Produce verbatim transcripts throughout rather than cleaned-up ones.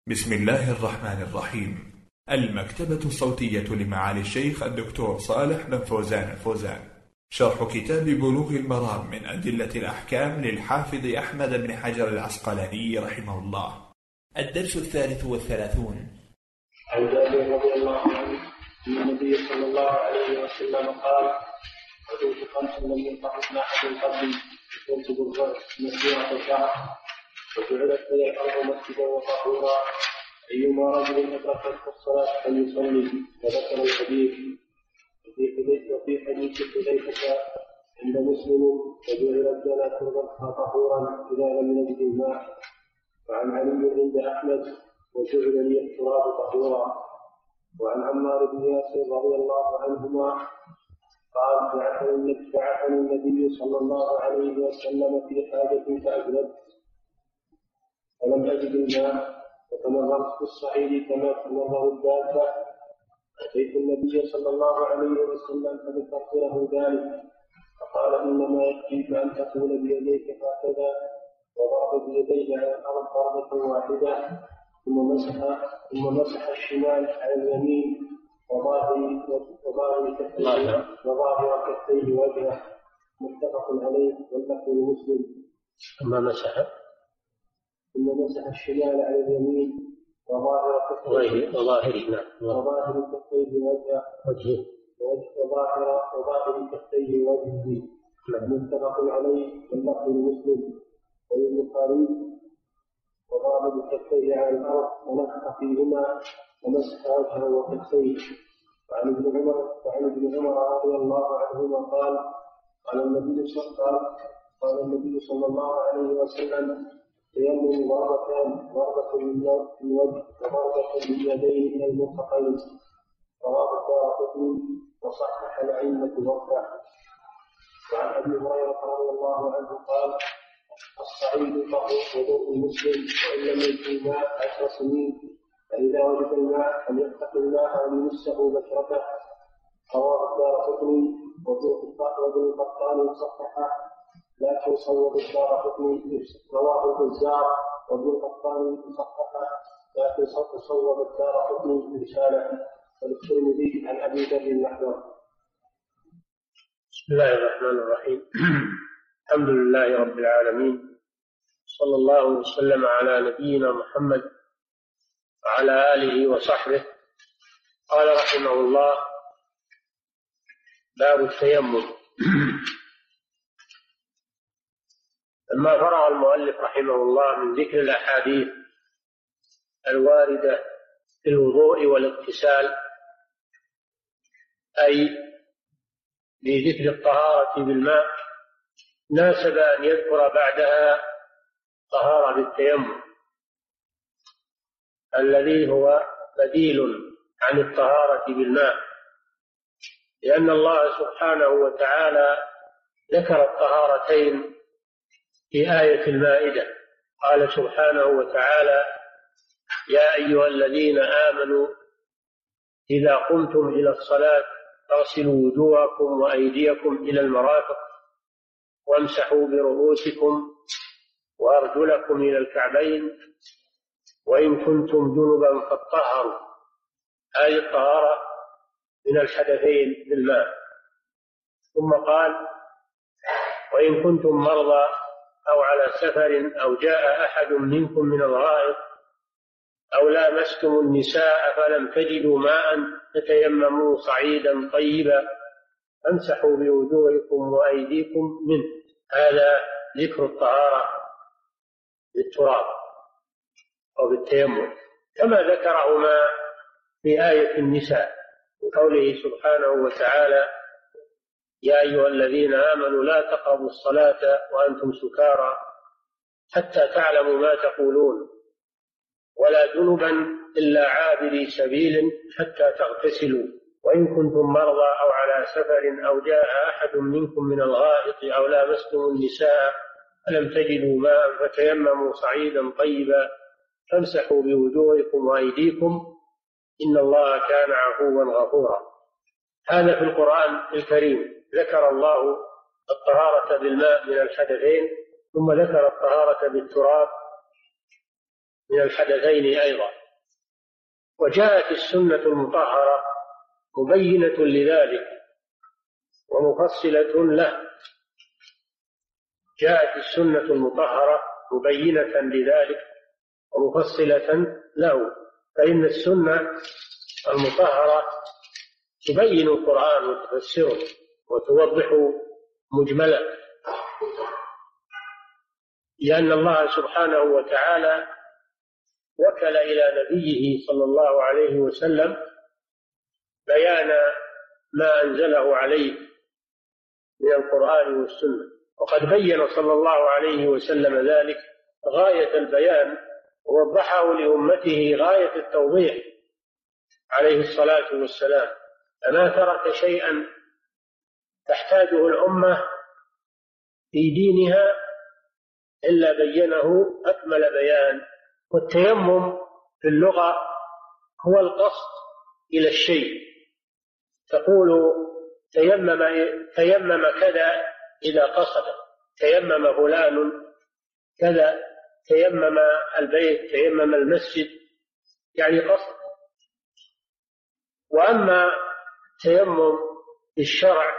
بسم الله الرحمن الرحيم. المكتبة الصوتية لمعالي الشيخ الدكتور صالح بن فوزان الفوزان، شرح كتاب بلوغ المرام من أدلة الأحكام للحافظ أحمد بن حجر العسقلاني رحمه الله. الدرس الثالث والثلاثون. عن جابر رضي الله عنه أن النبي صلى الله عليه وسلم قال: حدود خمس لم ينطقن أحد قبلي تنسب مسيرة شهر وجعلت لي الأرض مسجدا وطهورا أيما رجل أدركته الصلاة فليصلي. وذكر الحديث. وفي حديث حذيفة عند مسلم: وجعلت لنا تربتها طهورا إذا لم نجد الماء. وعن علي عند أحمد: وجعل لي التراب طهورا. وعن عمار بن ياسر رضي الله عنهما قال: بعثني النبي صلى الله عليه وسلم في حاجة فأجلبت فلم أجد الماء فتمررت في الصعيد كما تمرر الدابة. أتيت النبي صلى الله عليه وسلم فذكرت له ذلك فقال: إنما يكفيك أن تقول بيديك هكذا، وضرب بيديه على الأرض ضربة واحدة، ثم مسح ثم مسح الشمال على اليمين وظاهر وظاهر كفيه وظاهر كفيه وجهه. متفق عليه واللفظ لمسلم. ثم مسح ثم مسح الشمال على اليمين وظاهر كفيه وظاهر وظاهر كفيه وجهه وجهه وظاهر وظاهر كفيه وجهه. متفق عليه واللفظ لمسلم وللبخاري: وضرب كفيه على الأرض ونفخ فيهما ومسح وجهه وكفيه. وعن ابن عمر وعن ابن عمر رضي الله عنهما قال: قال النبي صلى قال النبي صلى الله عليه وسلم: تيمم ضربتان، ضربة في الوجه وضربة باليدين إلى المرفقين. رواه الدارقطني وصحح الأئمة وقع. وعن أبي هريرة رضي الله عنه قال: الصعيد طهور وضوء المسلم وإن لم يجد الماء عشر سنين، فإذا وجد الماء فليتق الله وليمسه بشرته. رواه الدارقطني وابن القطان صححه، لكن صوب الدارقطني. رواه البزار وابن القطان صححه، لكن صوب الدارقطني رسالة. والترمذي عن أبي ذر المحذور. بسم الله الرحمن الرحيم. الحمد لله رب العالمين، صلى الله وسلم على نبينا محمد وعلى آله وصحبه. قال رحمه الله: باب التيمم. لما فرغ المؤلف رحمه الله من ذكر الأحاديث الواردة في الوضوء والاغتسال، أي بذكر الطهارة بالماء، ناسب أن يذكر بعدها طهارة بالتيمم الذي هو بديل عن الطهارة بالماء، لأن الله سبحانه وتعالى ذكر الطهارتين في آية المائدة. قال سبحانه وتعالى: يا أيها الذين آمنوا إذا قمتم إلى الصلاة فاغسلوا وجوهكم وأيديكم إلى المرافق وامسحوا برؤوسكم وأرجلكم إلى الكعبين وإن كنتم جنبا فاطهروا. هذه الطهارة من الحدثين بالماء. ثم قال: وإن كنتم مرضى أو على سفر أو جاء أحد منكم من الغائط أو لامستم النساء فلم تجدوا ماء فتيمموا صعيدا طيبا فامسحوا بوجوهكم وأيديكم منه. هذا ذكر الطهارة بالتراب أو بالتيمم، كما ذكرهما في آية النساء وقوله سبحانه وتعالى: يا أيها الذين آمنوا لا تقربوا الصلاة وأنتم سكارى حتى تعلموا ما تقولون ولا جنبا إلا عابري سبيل حتى تغتسلوا وإن كنتم مرضى أو على سفر أو جاء أحد منكم من الغائط أو لامستم النساء فلم تجدوا ماء فتيمموا صعيدا طيبا فامسحوا بوجوهكم وأيديكم إن الله كان عفوا غفورا. هذا في القرآن الكريم ذكر الله الطهارة بالماء من الحدثين، ثم ذكر الطهارة بالتراب من الحدثين أيضا. وجاءت السنة المطهرة مبينة لذلك ومفصلة له. جاءت السنة المطهرة مبينة لذلك ومفصلة له، فإن السنة المطهرة تبين القرآن وتفسره وتوضح مجملا، لأن الله سبحانه وتعالى وكل إلى نبيه صلى الله عليه وسلم بيان ما أنزله عليه من القرآن والسنة، وقد بين صلى الله عليه وسلم ذلك غاية البيان ووضحه لأمته غاية التوضيح عليه الصلاة والسلام، فما ترك شيئا تحتاجه الأمة في دينها إلا بينه أكمل بيان. والتيمم في اللغة هو القصد إلى الشيء، تقول تيمم تيمم كذا إذا قصد، تيمم فلان كذا، تيمم البيت، تيمم المسجد، يعني قصد. وأما تيمم في الشرع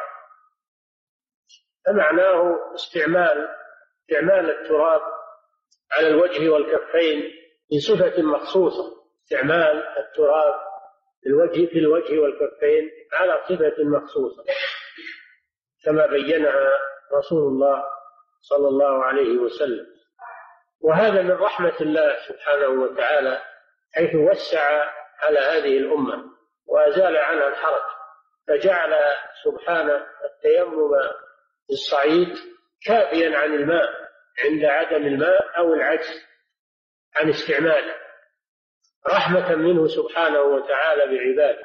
فمعناه استعمال استعمال التراب على الوجه والكفين بصفة مخصوصة، استعمال التراب في الوجه في الوجه والكفين على صفة مخصوصة كما بينها رسول الله صلى الله عليه وسلم. وهذا من رحمة الله سبحانه وتعالى، حيث وسع على هذه الأمة وأزال عنها الحرج، فجعل سبحانه التيمم في الصعيد كافيا عن الماء عند عدم الماء أو العجز عن استعماله، رحمة منه سبحانه وتعالى بعباده.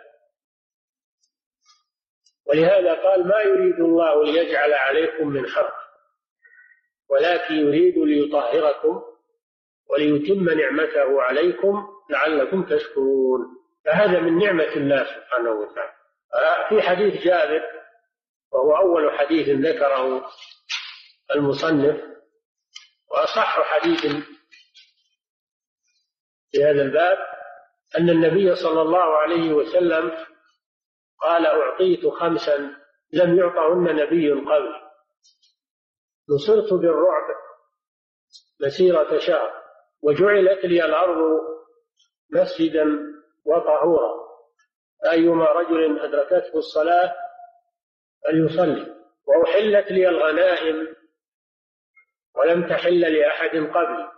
ولهذا قال: ما يريد الله ليجعل عليكم من حرج ولكن يريد ليطهركم وليتم نعمته عليكم لعلكم تشكرون. فهذا من نعمة الله سبحانه وتعالى. في حديث جابر، وهو أول حديث ذكره المصنف وأصح حديث في هذا الباب، أن النبي صلى الله عليه وسلم قال: أعطيت خمسا لم يعطهن نبي قبل، نصرت بالرعب مسيرة شهر، وجعلت لي الأرض مسجدا وطهورا، أيما رجل أدركته الصلاة فليصلي، وأحلت لي الغنائم ولم تحل لأحد قبلي،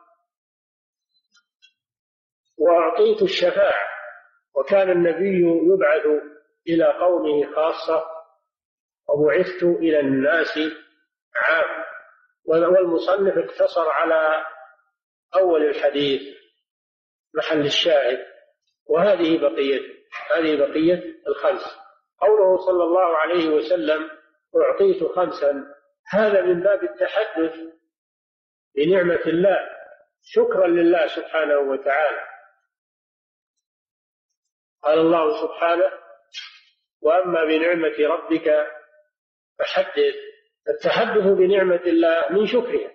وأعطيت الشفاعة، وكان النبي يبعث إلى قومه خاصة وبعثت إلى الناس عام. والمصنف اقتصر على أول الحديث محل الشاهد، وهذه بقية هذه بقية الخمس. قوله صلى الله عليه وسلم: أعطيت خمسا، هذا من باب التحدث بنعمة الله شكرا لله سبحانه وتعالى. قال الله سبحانه: وأما بنعمة ربك فحدث. التحدث بنعمة الله من شكرها.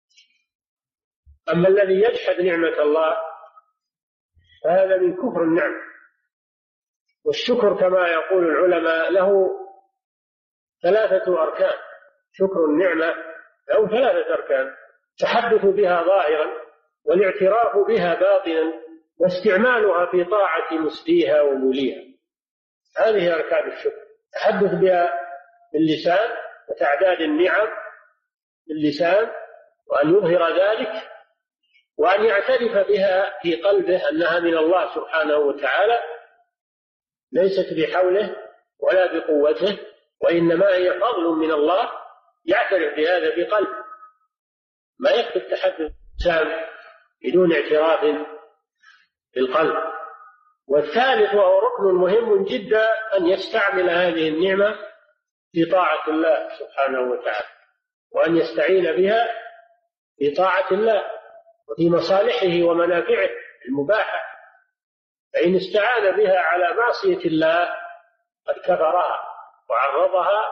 أما الذي يجحد نعمة الله فهذا من كفر النعمة. والشكر كما يقول العلماء له ثلاثة أركان. شكر النعمة له ثلاثة أركان: التحدث بها ظاهرا، والاعتراف بها باطنا، واستعمالها في طاعة مسديها وموليها. هذه أركان الشكر: التحدث بها باللسان وتعداد النعم باللسان، وأن يظهر ذلك، وأن يعترف بها في قلبه أنها من الله سبحانه وتعالى، ليست بحوله ولا بقوته، وإنما هي فضل من الله، يعترف بهذا في قلبه. ما يكفي التحدث باللسان بدون اعتراف بالقلب. والثالث وهو ركن مهم جدا أن يستعمل هذه النعمة في طاعة الله سبحانه وتعالى، وأن يستعين بها في طاعة الله وفي مصالحه ومنافعه المباحة. فإن استعان بها على معصية الله قد كفرها وعرضها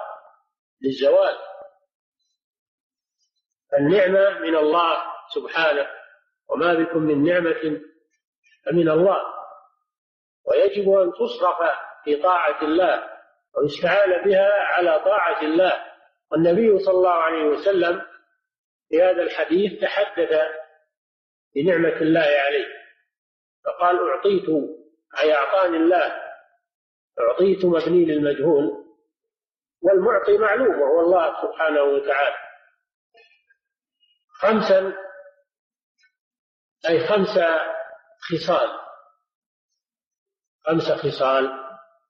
للزوال. النعمة من الله سبحانه، وما بكم من نعمة فمن الله، ويجب أن تصرف في طاعة الله ويستعان بها على طاعة الله. والنبي صلى الله عليه وسلم في هذا الحديث تحدث بنعمة الله عليه فقال أعطيت، أي أعطاني الله، أعطيت مبني للمجهول، والمعطي معلوم وهو الله سبحانه وتعالى. خمسا أي خمس خصال، خمس خصال،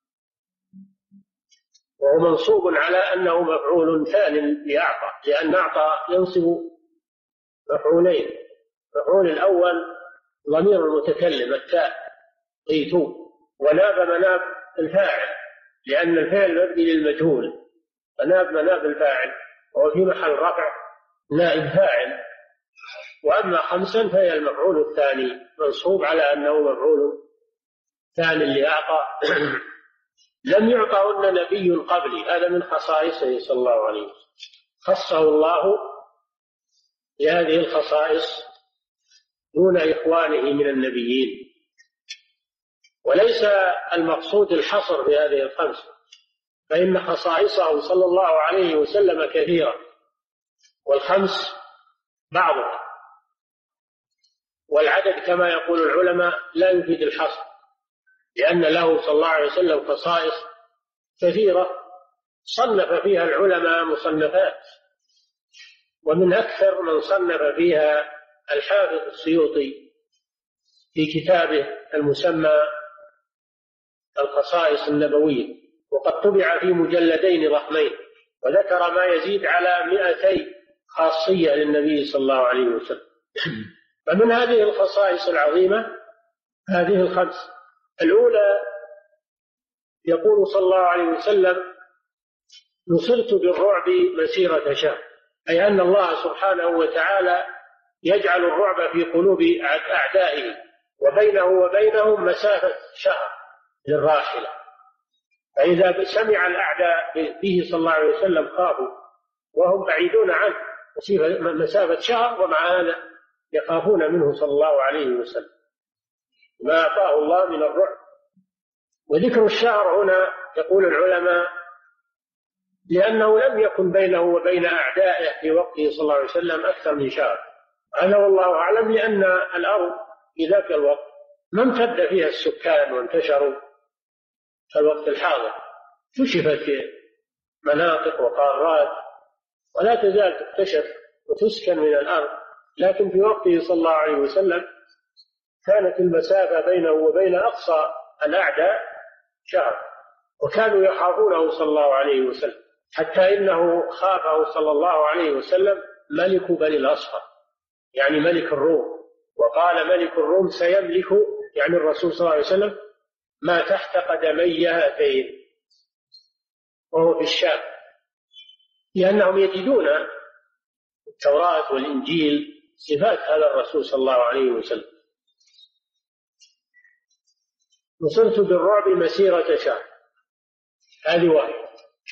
وهو منصوب على أنه مفعول ثان لأعطى، لأن أعطى ينصب مفعولين. المفعول الأول ضمير المتكلم التاء أعطيت، وناب مناب الفاعل لأن الفعل مبني للمجهول، فناب مناب الفاعل وهو في محل رفع نائب فاعل. وأما خمسا فهي المفعول الثاني منصوب على أنه مفعول ثاني لأعطى. لم يعطهن نبي قبلي، هذا من خصائصه صلى الله عليه وسلم، خصه الله بهذه الخصائص دون إخوانه من النبيين. وليس المقصود الحصر في هذه الخمس، فإن خصائصه صلى الله عليه وسلم كثيرة، والخمس بعضها، والعدد كما يقول العلماء لا يفيد الحصر، لأن له صلى الله عليه وسلم خصائص كثيرة صنف فيها العلماء مصنفات، ومن أكثر من صنف فيها الحافظ السيوطي في كتابه المسمى الخصائص النبوية، وقد طبع في مجلدين ضخمين، وذكر ما يزيد على مئتي خاصية للنبي صلى الله عليه وسلم. فمن هذه الخصائص العظيمة هذه الخمس. الأولى يقول صلى الله عليه وسلم نصرت بالرعب مسيرة شهر، أي أن الله سبحانه وتعالى يجعل الرعب في قلوب أعدائه وبينه وبينهم مسافة شهر للراحلة، فإذا سمع الأعداء به صلى الله عليه وسلم خافوا وهم بعيدون عنه مسافة شهر، ومع هذا يخافون منه صلى الله عليه وسلم ما أعطاه الله من الرعب. وذكر الشهر هنا يقول العلماء لأنه لم يكن بينه وبين أعدائه في وقته صلى الله عليه وسلم أكثر من شهر، هذا والله أعلم، لأن الأرض في ذاك الوقت ما امتد فيها السكان وانتشروا في الوقت الحاضر، كشفت مناطق وقارات ولا تزال تكتشف وتسكن من الأرض، لكن في وقته صلى الله عليه وسلم كانت المسافة بينه وبين أقصى الأعداء شهر، وكانوا يخافونه صلى الله عليه وسلم، حتى إنه خافه صلى الله عليه وسلم ملك بني الأصفر، يعني ملك الروم، وقال ملك الروم سيملك، يعني الرسول صلى الله عليه وسلم، ما تحت قدمي هاتين، وهو في الشام، لأنهم يجدون التوراة والإنجيل صفات هذا الرسول صلى الله عليه وسلم. نصرت بالرعب مسيرة شهر، هذه واحدة.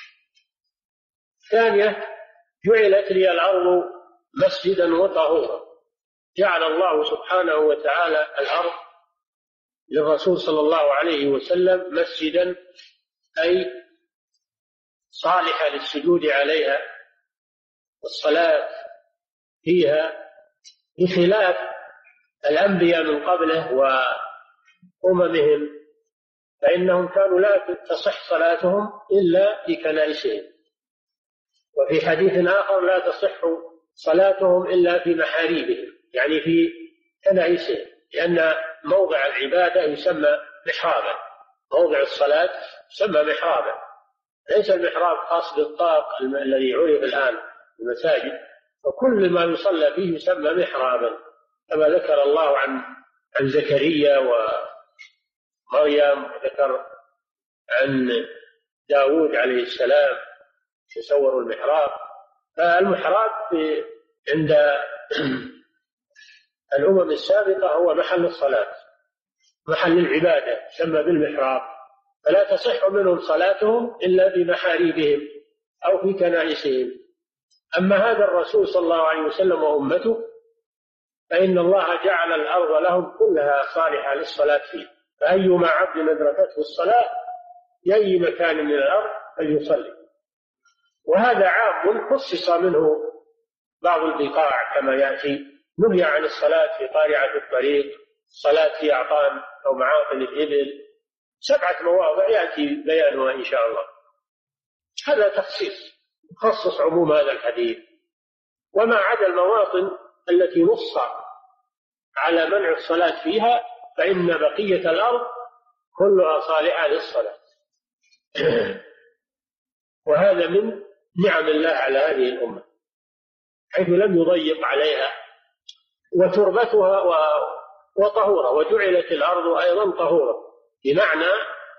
ثانية جعلت لي الأرض مسجدا وطهورا، جعل الله سبحانه وتعالى الأرض للرسول صلى الله عليه وسلم مسجدا، أي صالحة للسجود عليها والصلاة فيها، بخلاف الأنبياء من قبله وأممهم، فإنهم كانوا لا تصح صلاتهم إلا في كنائسهم، وفي حديث آخر لا تصح صلاتهم إلا في محاريبهم، يعني في كنائسهم، لأن موضع العبادة يسمى محرابا، موضع الصلاة يسمى محرابا، ليس المحراب خاص بالطاق الذي عرف الآن المساجد، وكل ما يصلى فيه يسمى محرابا، كما ذكر الله عن عن زكريا ومريم، وذكر عن داود عليه السلام يصور المحراب. فالمحراب عند الأمم السابقة هو محل الصلاة، محل العبادة يسمى بالمحراب، فلا تصح منهم صلاتهم إلا بمحاريبهم أو في كنائسهم. أما هذا الرسول صلى الله عليه وسلم وأمته فإن الله جعل الأرض لهم كلها صالحة للصلاة فيه، فأيما عبد أدركته الصلاة في أي مكان من الأرض فليصلي. وهذا عام خصص منه بعض البقاع كما يأتي، نهي عن الصلاة في قارعة الطريق، الصلاة في أعطان أو معاقل الإبل، سبعة مواضع يأتي بيانها إن شاء الله. هذا تخصيص يخصص عموم هذا الحديث. وما عدا المواطن التي نص على منع الصلاة فيها فإن بقية الأرض كلها صالحة للصلاة. وهذا من نعم الله على هذه الأمة حيث لم يضيق عليها، وتربتها وطهورة، وجعلت الأرض أيضا طهورة، بمعنى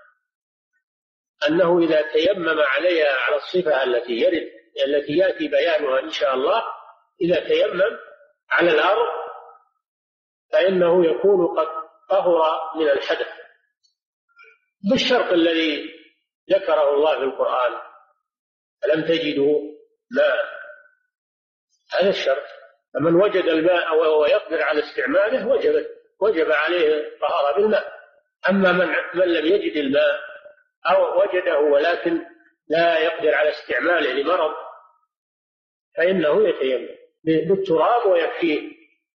أنه إذا تيمم عليها على الصفة التي يرد التي يأتي بيانها إن شاء الله، إذا تيمم على الأرض فإنه يكون قد طهر من الحدث بالشرط الذي ذكره الله في القرآن: ألم تجدوا ماء. هذا الشرط، فمن وجد الماء وهو يقدر على استعماله وجب وجب عليه الطهارة بالماء. أما من, من لم يجد الماء أو وجده ولكن لا يقدر على استعماله لمرض فإنه يتيمم بالتراب ويكفيه.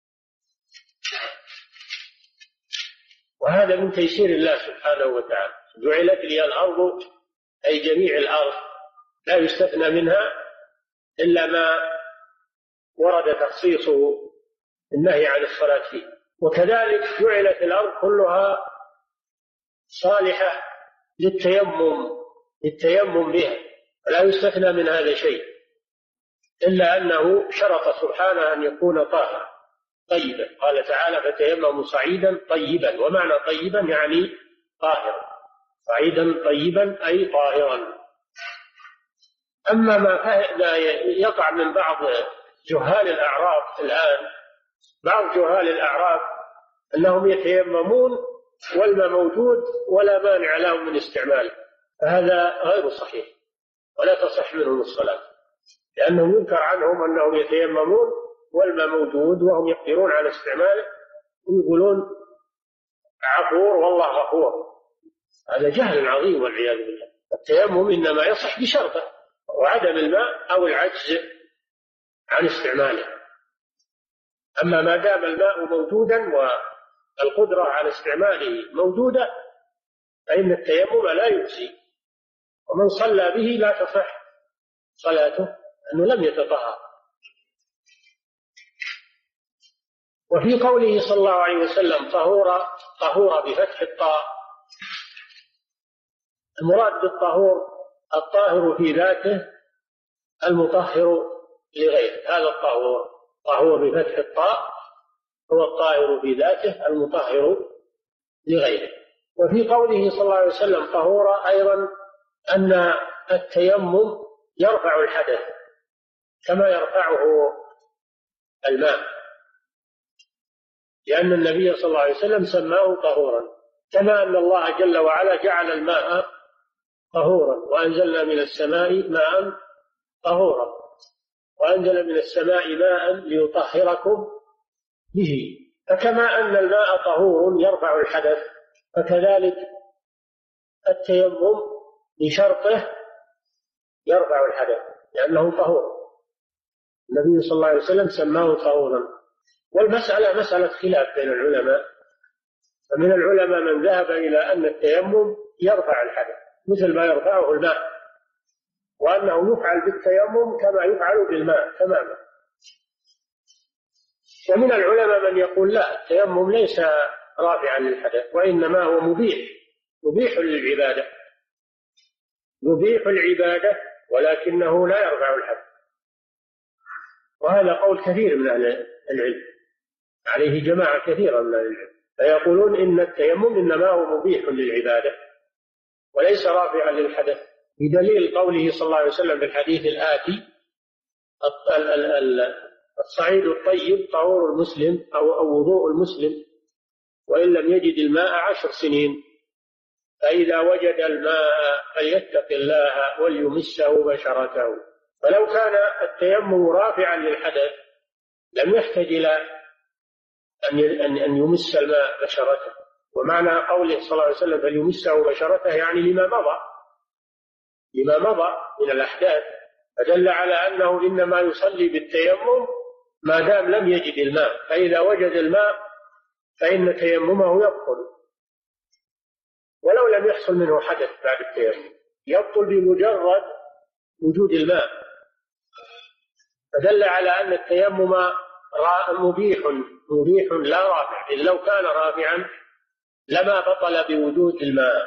وهذا من تيسير الله سبحانه وتعالى. جعلت لي الأرض أي جميع الأرض، لا يستثنى منها إلا ما ورد تخصيصه النهي عن الصلاة فيه. وكذلك جعلت الأرض كلها صالحة للتيمم للتيمم بها، لا يستثنى من هذا شيء، إلا أنه شرط سبحانه أن يكون طاهرا طيبا. قال تعالى: فتيمموا صعيدا طيبا، ومعنى طيبا يعني طاهرا، صعيدا طيبا أي طاهرا. أما ما يقع من بعض جهال الأعراب الآن، بعض جهال الأعراب أنهم يتيممون والماء موجود ولا مانع لهم من استعماله، فهذا غير صحيح ولا تصح منهم الصلاة، لأنه ينكر عنهم أنهم يتيممون والماء موجود وهم يقدرون على استعماله ويقولون عفور والله غفور. هذا جهل عظيم والعياذ بالله. التيمم إنما يصح بشرطه، وعدم الماء أو العجز عن استعماله. أما ما دام الماء موجودا والقدرة على استعماله موجودة فإن التيمم لا يجزي، ومن صلى به لا تصح صلاته أنه لم يتطهر. وفي قوله صلى الله عليه وسلم طهورا طهورا بفتح الطاء، المراد بالطهور الطاهر في ذاته المطهر لغيره، هذا الطهور. طهور بفتح الطاء هو الطاهر في ذاته المطهر لغيره. وفي قوله صلى الله عليه وسلم طهورا أيضا أن التيمم يرفع الحدث كما يرفعه الماء، لأن النبي صلى الله عليه وسلم سماه طهورا، كما أن الله جل وعلا جعل الماء طهورا: وأنزلنا من السماء ماء طهورا، وأنزل من السماء ماء ليطهركم به. فكما أن الماء طهور يرفع الحدث، فكذلك التيمم بشرطه يرفع الحدث لأنه طهور. النبي صلى الله عليه وسلم سماه طهورا. والمسألة مسألة خلاف بين العلماء، فمن العلماء من ذهب إلى أن التيمم يرفع الحدث مثل ما يرفعه الماء، وأنه يفعل بالتيمم كما يفعل بالماء تماما. ومن العلماء من يقول لا، التيمم ليس رافعا للحدث، وإنما هو مبيح مبيح للعبادة مبيح العبادة ولكنه لا يرفع الحدث. وهذا قول كثير من أهل العلم، عليه جماعة كثيرة من أهل العلم، فيقولون إن التيمم إنما هو مبيح للعبادة وليس رافعا للحدث، بدليل قوله صلى الله عليه وسلم في الحديث الآتي: الصعيد الطيب طهور المسلم أو وضوء المسلم وإن لم يجد الماء عشر سنين، فإذا وجد الماء فليتق الله وليمسه بشرته. فلو كان التيمم رافعا للحدث لم يحتاج إلى أن أن يمس الماء بشرته. ومعنى قوله صلى الله عليه وسلم فليمسه بشرته يعني لما مضى لما مضى من الأحداث، فدل على أنه إنما يصلي بالتيمم ما دام لم يجد الماء، فإذا وجد الماء فإن تيممه يبطل ولو لم يحصل منه حدث بعد التيمم، يبطل بمجرد وجود الماء. فدل على أن التيمم مبيح مبيح لا رافع، إذ لو كان رافعا لما بطل بوجود الماء،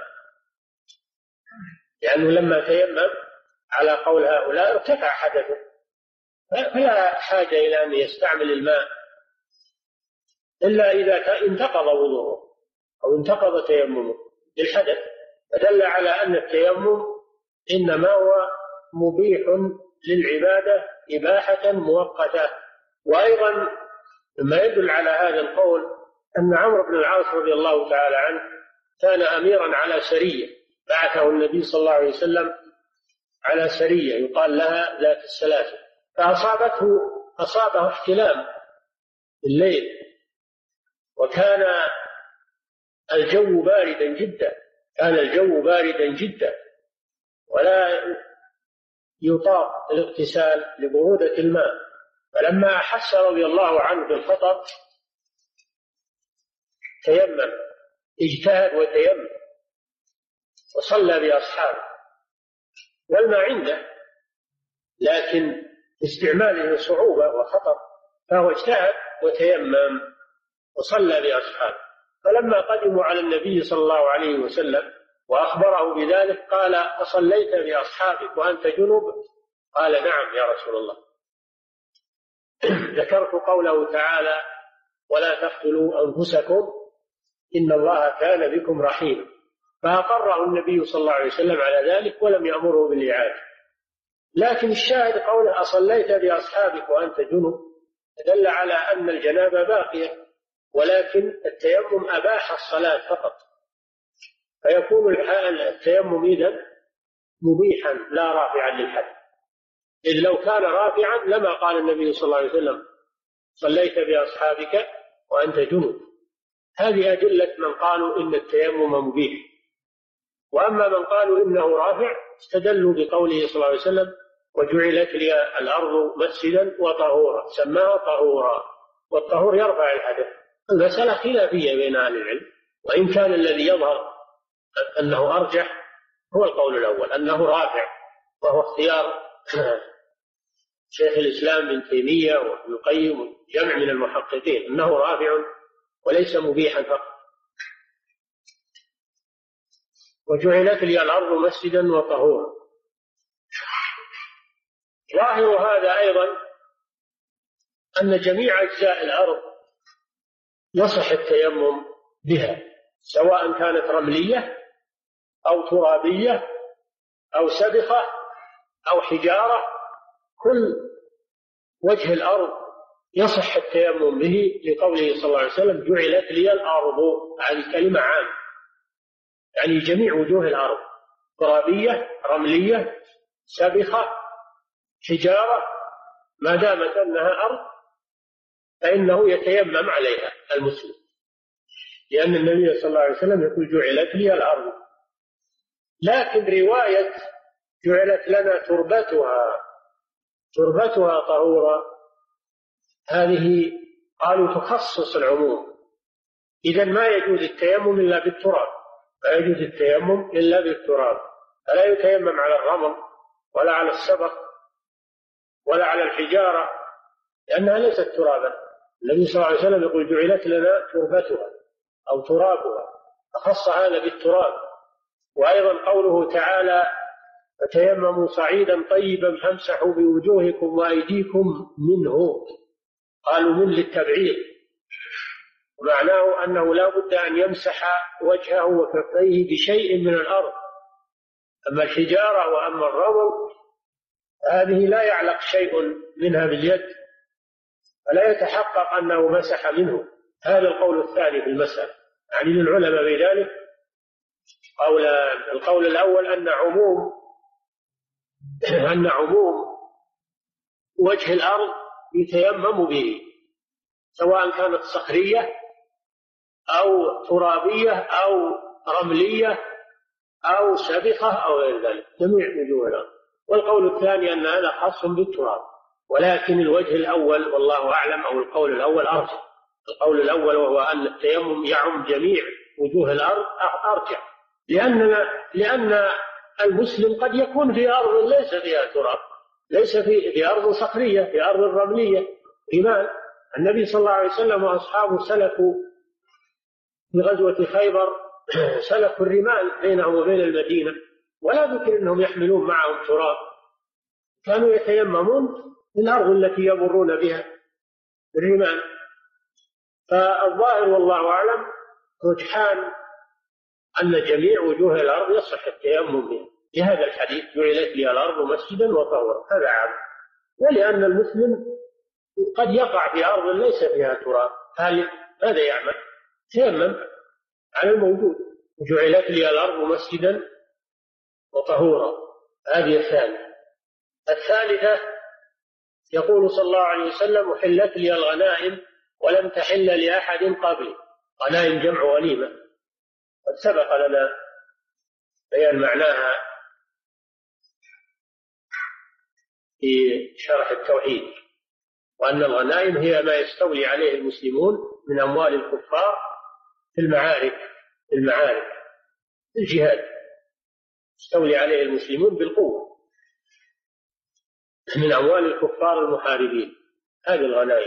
لأنه لما تيمم على قول هؤلاء ارتفع حدثه، فلا حاجة إلى أن يستعمل الماء إلا إذا انتقض وضوءه أو انتقض تيممه بالحدث. فدل على أن التيمم إنما هو مبيح للعبادة إباحة مؤقتة. وأيضا مما يدل على هذا القول أن عمرو بن العاص رضي الله تعالى عنه كان أميرا على سرية، بعثه النبي صلى الله عليه وسلم على سرية يقال لها ذات السلاسل، فأصابته أصابه احتلام الليل، وكان الجو باردا جدا كان الجو باردا جدا ولا يطاق الاغتسال لبرودة الماء. فلما أحس رضي الله عنه بالخطر تيمم، اجتهد وتيمم وصلى بأصحابه والماء عنده، لكن استعماله صعوبة وخطر، فهو اجتهد وتيمم وصلى بأصحابه. فلما قدموا على النبي صلى الله عليه وسلم وأخبره بذلك قال أصليت بأصحابك وأنت جنب؟ قال نعم يا رسول الله. ذكرت قوله تعالى ولا تقتلوا أنفسكم إن الله كان بكم رحيما، فأقره النبي صلى الله عليه وسلم على ذلك ولم يأمره بالإعادة. لكن الشاهد قوله أصليت بأصحابك وأنت جنب دل على أن الجنابة باقية، ولكن التيمم أباح الصلاة فقط، فيكون التيمم إذن مبيحا لا رافعا للحدث، إذ لو كان رافعا لما قال النبي صلى الله عليه وسلم صليت بأصحابك وأنت جنب. هذه أدلة من قالوا إن التيمم مبيح. وأما من قالوا إنه رافع استدلوا بقوله صلى الله عليه وسلم وجعلت لي الأرض مسجدا وطهورا، سماها طهورا، والطهور يرفع الحدث. المسألة خلافية بين أهل العلم، وإن كان الذي يظهر أنه أرجح هو القول الأول أنه رافع، وهو اختيار شيخ الإسلام ابن تيمية وابن القيم جمع من المحققين أنه رافع وليس مبيحا فقط. وجعلت لي الأرض مسجدا وطهورا، ظاهر هذا أيضا أن جميع أجزاء الأرض يصح التيمم بها، سواء كانت رملية أو ترابية أو سبخة أو حجارة، كل وجه الأرض يصح التيمم به، لقوله صلى الله عليه وسلم جعلت لي الأرض، هذه كلمة عامة يعني جميع وجوه الأرض، ترابية رملية سبخة حجارة، ما دامت أنها أرض فإنه يتيمم عليها المسلم، لأن النبي صلى الله عليه وسلم يقول جعلت لي الأرض. لكن رواية جعلت لنا تربتها تربتها طهورا هذه قالوا تخصص العموم، إذن ما يجوز التيمم إلا بالتراب، لا يجوز التيمم إلا بالتراب، فلا يتيمم على الرمل ولا على السبخ ولا على الحجارة لأنها ليست ترابا. النبي صلى الله عليه وسلم يقول جعلت لنا تربتها أو ترابها، فخص هذا بالتراب. وأيضا قوله تعالى فتيمموا صعيدا طيبا فامسحوا بوجوهكم وأيديكم منه، قالوا من للتبعيض، ومعناه أنه لا بد أن يمسح وجهه وكفيه بشيء من الأرض. أما الحجارة وأما الرمل هذه لا يعلق شيء منها باليد فلا يتحقق أنه مسح منه. هذا القول الثاني في المسألة، يعني للعلماء بذلك قولان. القول الأول أن عموم أن عموم وجه الأرض يتيمم به، سواء كانت صخرية أو ترابية أو رملية أو سابقة أو غير ذلك، جميع وجوه الأرض. والقول الثاني أن هذا خاص بالتراب، ولكن الوجه الأول والله أعلم أو القول الأول أرجح. القول الأول وهو أن التيمم يعم جميع وجوه الأرض أرجح، لأن لأن المسلم قد يكون في أرض ليس فيها تراب، ليس في في أرض صخرية، في أرض رملية رمال. النبي صلى الله عليه وسلم وأصحابه سلكوا في غزوة خيبر سلكوا الرمال بينهم وبين المدينة، ولا ذكر أنهم يحملون معهم تراب، كانوا يتيممون في الأرض التي يمرون بها الرمال. فالظاهر والله أعلم رجحان أن جميع وجوه الأرض يصح التيمم بها، لهذا الحديث جعلت لي الأرض مسجدا وطهورا، هذا عام. ولأن المسلم قد يقع في أرض ليس فيها تراب، هذا يعمل تيمم على الموجود. جعلت لي الأرض مسجدا وطهورا، هذه الثانية. الثالثة يقول صلى الله عليه وسلم أحلت لي الغنائم ولم تحل لأحد قبلي. غنائم جمع وليمة، قد سبق لنا بيان معناها في شرح التوحيد، وأن الغنائم هي ما يستولي عليه المسلمون من أموال الكفار في المعارك في المعارك في الجهاد، يستولي عليه المسلمون بالقوة من أموال الكفار المحاربين، هذه الغنائم.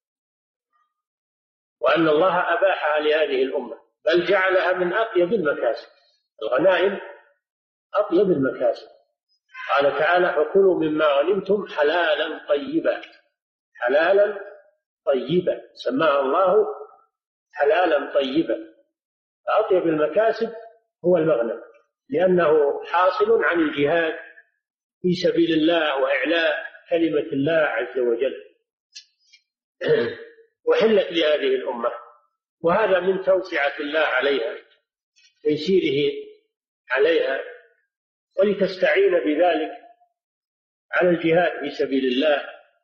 وأن الله أباحها لهذه الأمة، بل جعلها من أطيب المكاسب. الغنائم أطيب المكاسب، قال تعالى فكلوا مما غنمتم حلالا طيبا، حلالا طيبا سماها الله حلالا طيبا. أطيب المكاسب هو المغنم، لأنه حاصل عن الجهاد في سبيل الله وإعلاء كلمة الله عز وجل. وحلت لهذه الأمة، وهذا من توسعة الله عليها، تيسيره عليها، ولتستعين بذلك على الجهاد في سبيل الله،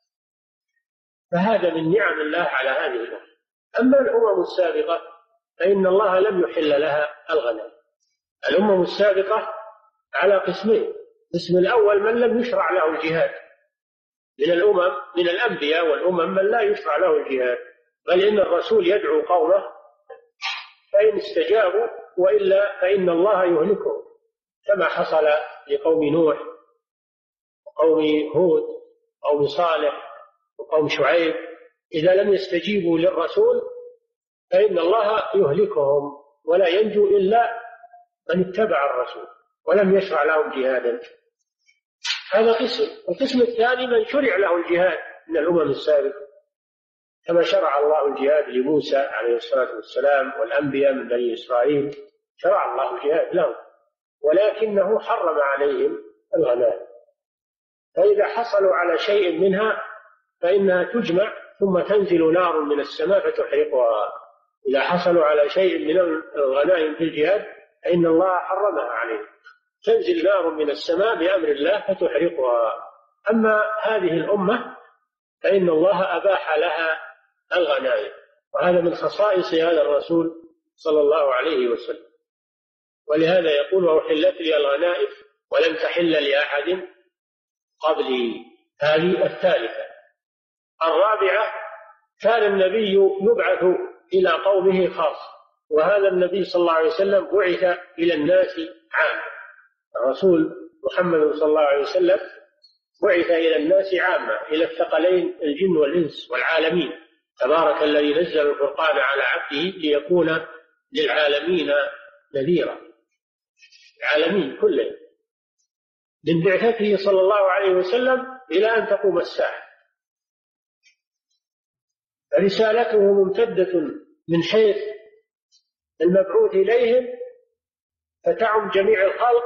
فهذا من نعم الله على هذه الأمة. أما الأمم السابقة فإن الله لم يحل لها الغنائم. الأمم السابقة على قسمين: القسم الأول من لم يشرع له الجهاد من الأمم من الأنبياء والأمم، من لا يشرع له الجهاد، بل إن الرسول يدعو قومه فإن استجابوا، وإلا فإن الله يهلكهم، كما حصل لقوم نوح وقوم هود وقوم صالح وقوم شعيب. إذا لم يستجيبوا للرسول فإن الله يهلكهم، ولا ينجو إلا من اتبع الرسول ولم يشرع لهم جهادا. هذا قسم. القسم الثاني من شرع له الجهاد من الأمم السابقة، كما شرع الله الجهاد لموسى عليه الصلاة والسلام والأنبياء من بني إسرائيل، شرع الله الجهاد لهم، ولكنه حرم عليهم الغنائم. فإذا حصلوا على شيء منها فإنها تجمع ثم تنزل نار من السماء فتحرقها. إذا حصلوا على شيء من الغنائم في الجهاد فإن الله حرمها عليهم، تنزل نار من السماء بأمر الله فتحرقها. أما هذه الأمة فإن الله أباح لها الغنائم، وهذا من خصائص هذا الرسول صلى الله عليه وسلم. ولهذا يقول وأحلت لي الغنائم ولم تحل لأحد قبلي. هذه الثالثة. الرابعة كان النبي يبعث إلى قومه خاصة، وهذا النبي صلى الله عليه وسلم بعث إلى الناس عامة. الرسول محمد صلى الله عليه وسلم بعث إلى الناس عامة، إلى الثقلين الجن والإنس والعالمين. تبارك الذي نزل الفرقان على عبده ليكون للعالمين نذيرا، العالمين كلهم، من بعثته صلى الله عليه وسلم إلى أن تقوم الساعة. رسالته ممتدة من حيث المبعوث إليهم فتعم جميع الخلق،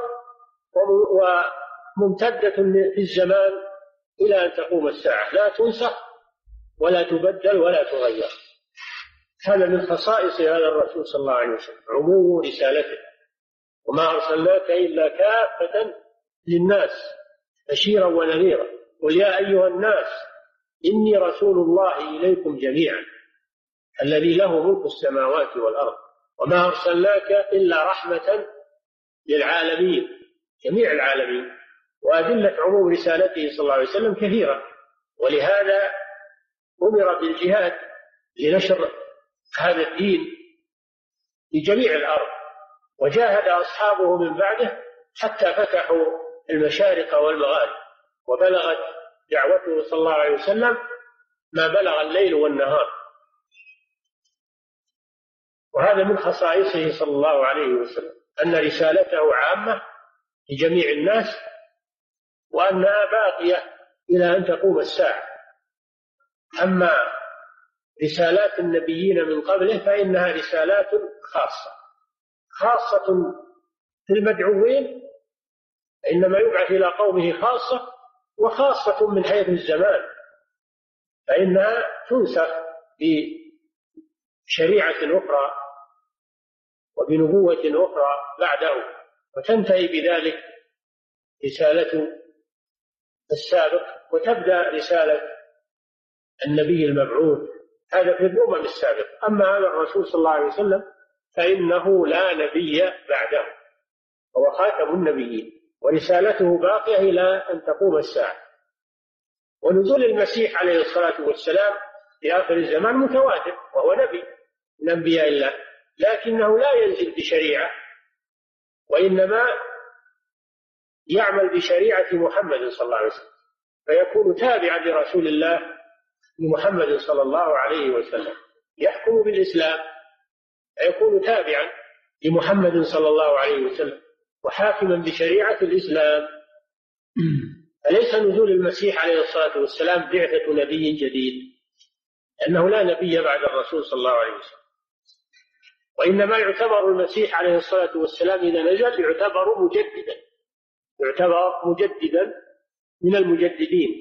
وممتدة في الزمان إلى أن تقوم الساعة، لا تنسخ ولا تبدل ولا تغير. هذا من خصائص هذا الرسول صلى الله عليه وسلم، عموم رسالته. وما أرسلناك إلا كافة للناس بشيرا ونذيرا، قل يا أيها الناس إني رسول الله إليكم جميعا. الذي له ملك السماوات والأرض، وما أرسلناك إلا رحمة للعالمين، جميع العالمين. وأدلة عموم رسالته صلى الله عليه وسلم كثيرة، ولهذا أمر بالجهاد لنشر هذا الدين في جميع الأرض، وجاهد أصحابه من بعده حتى فتحوا المشارق والمغارب، وبلغت دعوته صلى الله عليه وسلم ما بلغ الليل والنهار. وهذا من خصائصه صلى الله عليه وسلم، أن رسالته عامة لجميع الناس، وأنها باقية إلى أن تقوم الساعة. أما رسالات النبيين من قبله فإنها رسالات خاصة خاصة في المدعوين، إنما يبعث إلى قومه خاصة، وخاصة من حيث الزمان فإنها تنسخ بشريعة أخرى وبنبوة أخرى بعده، وتنتهي بذلك رسالة السابق وتبدأ رسالة النبي المبعوث. هذا في الأمم السابقة. أما هذا الرسول صلى الله عليه وسلم فإنه لا نبي بعده، هو خاتم النبيين، ورسالته باقية إلى أن تقوم الساعة. ونزول المسيح عليه الصلاة والسلام في آخر الزمان متواتر، وهو نبي من أنبياء الله، لكنه لا ينزل بشريعة، وإنما يعمل بشريعة محمد صلى الله عليه وسلم، فيكون تابعا لرسول الله محمد صلى الله عليه وسلم، يحكم بالإسلام فيكون تابعا لمحمد صلى الله عليه وسلم وحاكما بشريعة الإسلام. أليس نزول المسيح عليه الصلاة والسلام بعثة نبي جديد، لأنه لا نبي بعد الرسول صلى الله عليه وسلم، وإنما يعتبر المسيح عليه الصلاة والسلام إذا نزل يعتبر مجددا، يعتبر مجددا من المجددين.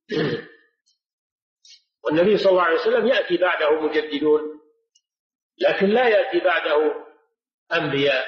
والنبي صلى الله عليه وسلم يأتي بعده مجددون، لكن لا يأتي بعده أنبياء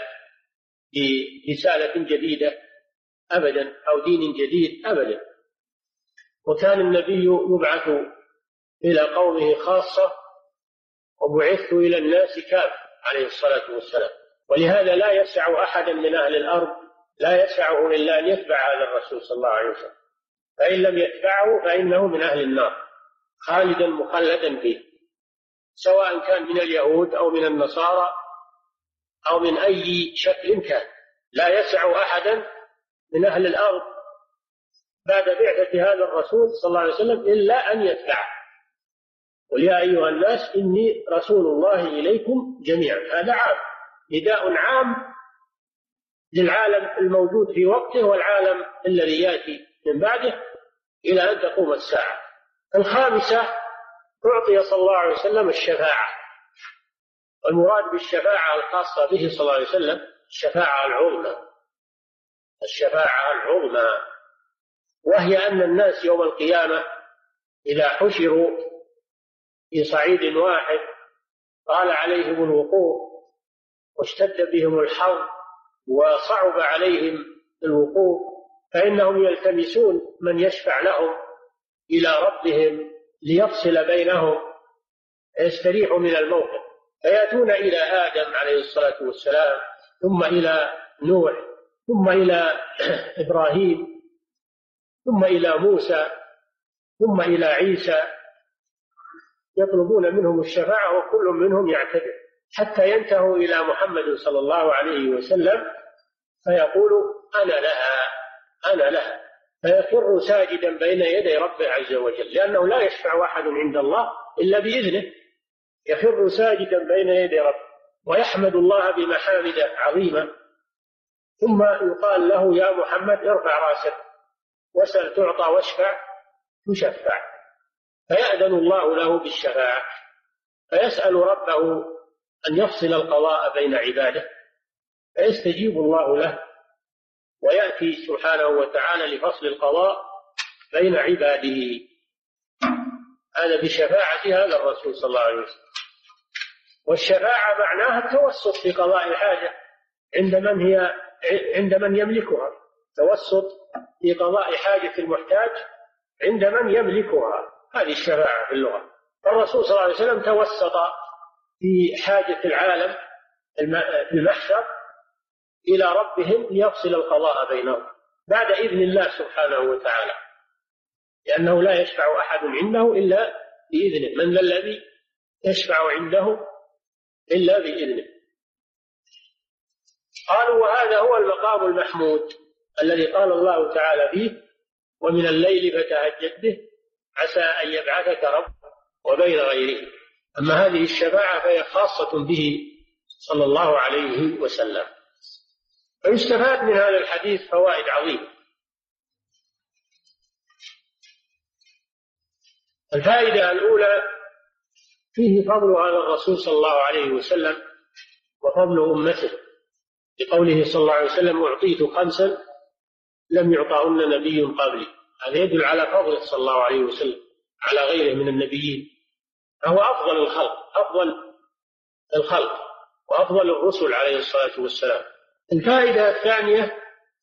برسالة جديدة أبدا أو دين جديد أبدا. وكان النبي يبعث إلى قومه خاصة، وبعثت إلى الناس كافة عليه الصلاة والسلام. ولهذا لا يسع أحدا من أهل الأرض، لا يسعه إلا أن يتبع هذا الرسول صلى الله عليه وسلم، فإن لم يتبعه فإنه من أهل النار خالدا مخلدا فيه، سواء كان من اليهود أو من النصارى أو من أي شكل كان. لا يسع أحدا من أهل الأرض بعد بعثة هذا الرسول صلى الله عليه وسلم إلا أن يتبعه. قل يا أيها الناس إني رسول الله إليكم جميعا، هذا عام، نداء عام للعالم الموجود في وقته والعالم الذي يأتي من بعده إلى أن تقوم الساعة. الخامسة، أعطي صلى الله عليه وسلم الشفاعة، والمراد بالشفاعة الخاصة به صلى الله عليه وسلم الشفاعة العظمى، الشفاعة العظمى، وهي أن الناس يوم القيامة إذا حشروا في صعيد واحد طال عليهم الوقوف واشتد بهم الحر وصعب عليهم الوقوف، فإنهم يلتمسون من يشفع لهم إلى ربهم ليفصل بينهم يستريحوا من الموقف، فيأتون إلى آدم عليه الصلاة والسلام، ثم إلى نوح، ثم إلى إبراهيم، ثم إلى موسى، ثم إلى عيسى، يطلبون منهم الشفاعة وكل منهم يعتذر، حتى ينتهوا إلى محمد صلى الله عليه وسلم فيقول أنا لها أنا لها، فيخر ساجدا بين يدي ربه عز وجل، لأنه لا يشفع أحد عند الله إلا بإذنه، يخر ساجدا بين يدي ربه ويحمد الله بمحامد عظيمة، ثم يقال له يا محمد ارفع راسك واسأل تعطى واشفع تشفع، فيأذن الله له بالشفاعة، فيسأل ربه أن يفصل القضاء بين عباده فيستجيب الله له، ويأتي سبحانه وتعالى لفصل القضاء بين عباده. هذا بشفاعة هذا الرسول صلى الله عليه وسلم. والشفاعة معناها التوسط في قضاء الحاجة عند من هي عند من يملكها، توسط في قضاء حاجة المحتاج عند من يملكها، هذه الشفاعة في اللغة. فالرسول صلى الله عليه وسلم توسط في حاجة العالم في المحشر إلى ربهم ليفصل القضاء بينهم بعد إذن الله سبحانه وتعالى، لأنه لا يشفع أحد عنده إلا بإذنه. من ذا الذي يشفع عنده إلا بإذنه؟ قالوا وهذا هو المقام المحمود الذي قال الله تعالى فيه ومن الليل فتهجد به عسى أن يبعثك رب وبين غيره. أما هذه الشفاعة فهي خاصة به صلى الله عليه وسلم. ويستفاد من هذا الحديث فوائد عظيمة. الفائدة الأولى فيه فضل هذا الرسول صلى الله عليه وسلم وفضل أمته، لقوله صلى الله عليه وسلم أعطيت خمسا لم يعطهن نبي قبلي. هذا يدل على فضله صلى الله عليه وسلم على غيره من النبيين، فهو أفضل الخلق أفضل الخلق وأفضل الرسل عليه الصلاة والسلام. الفائدة الثانية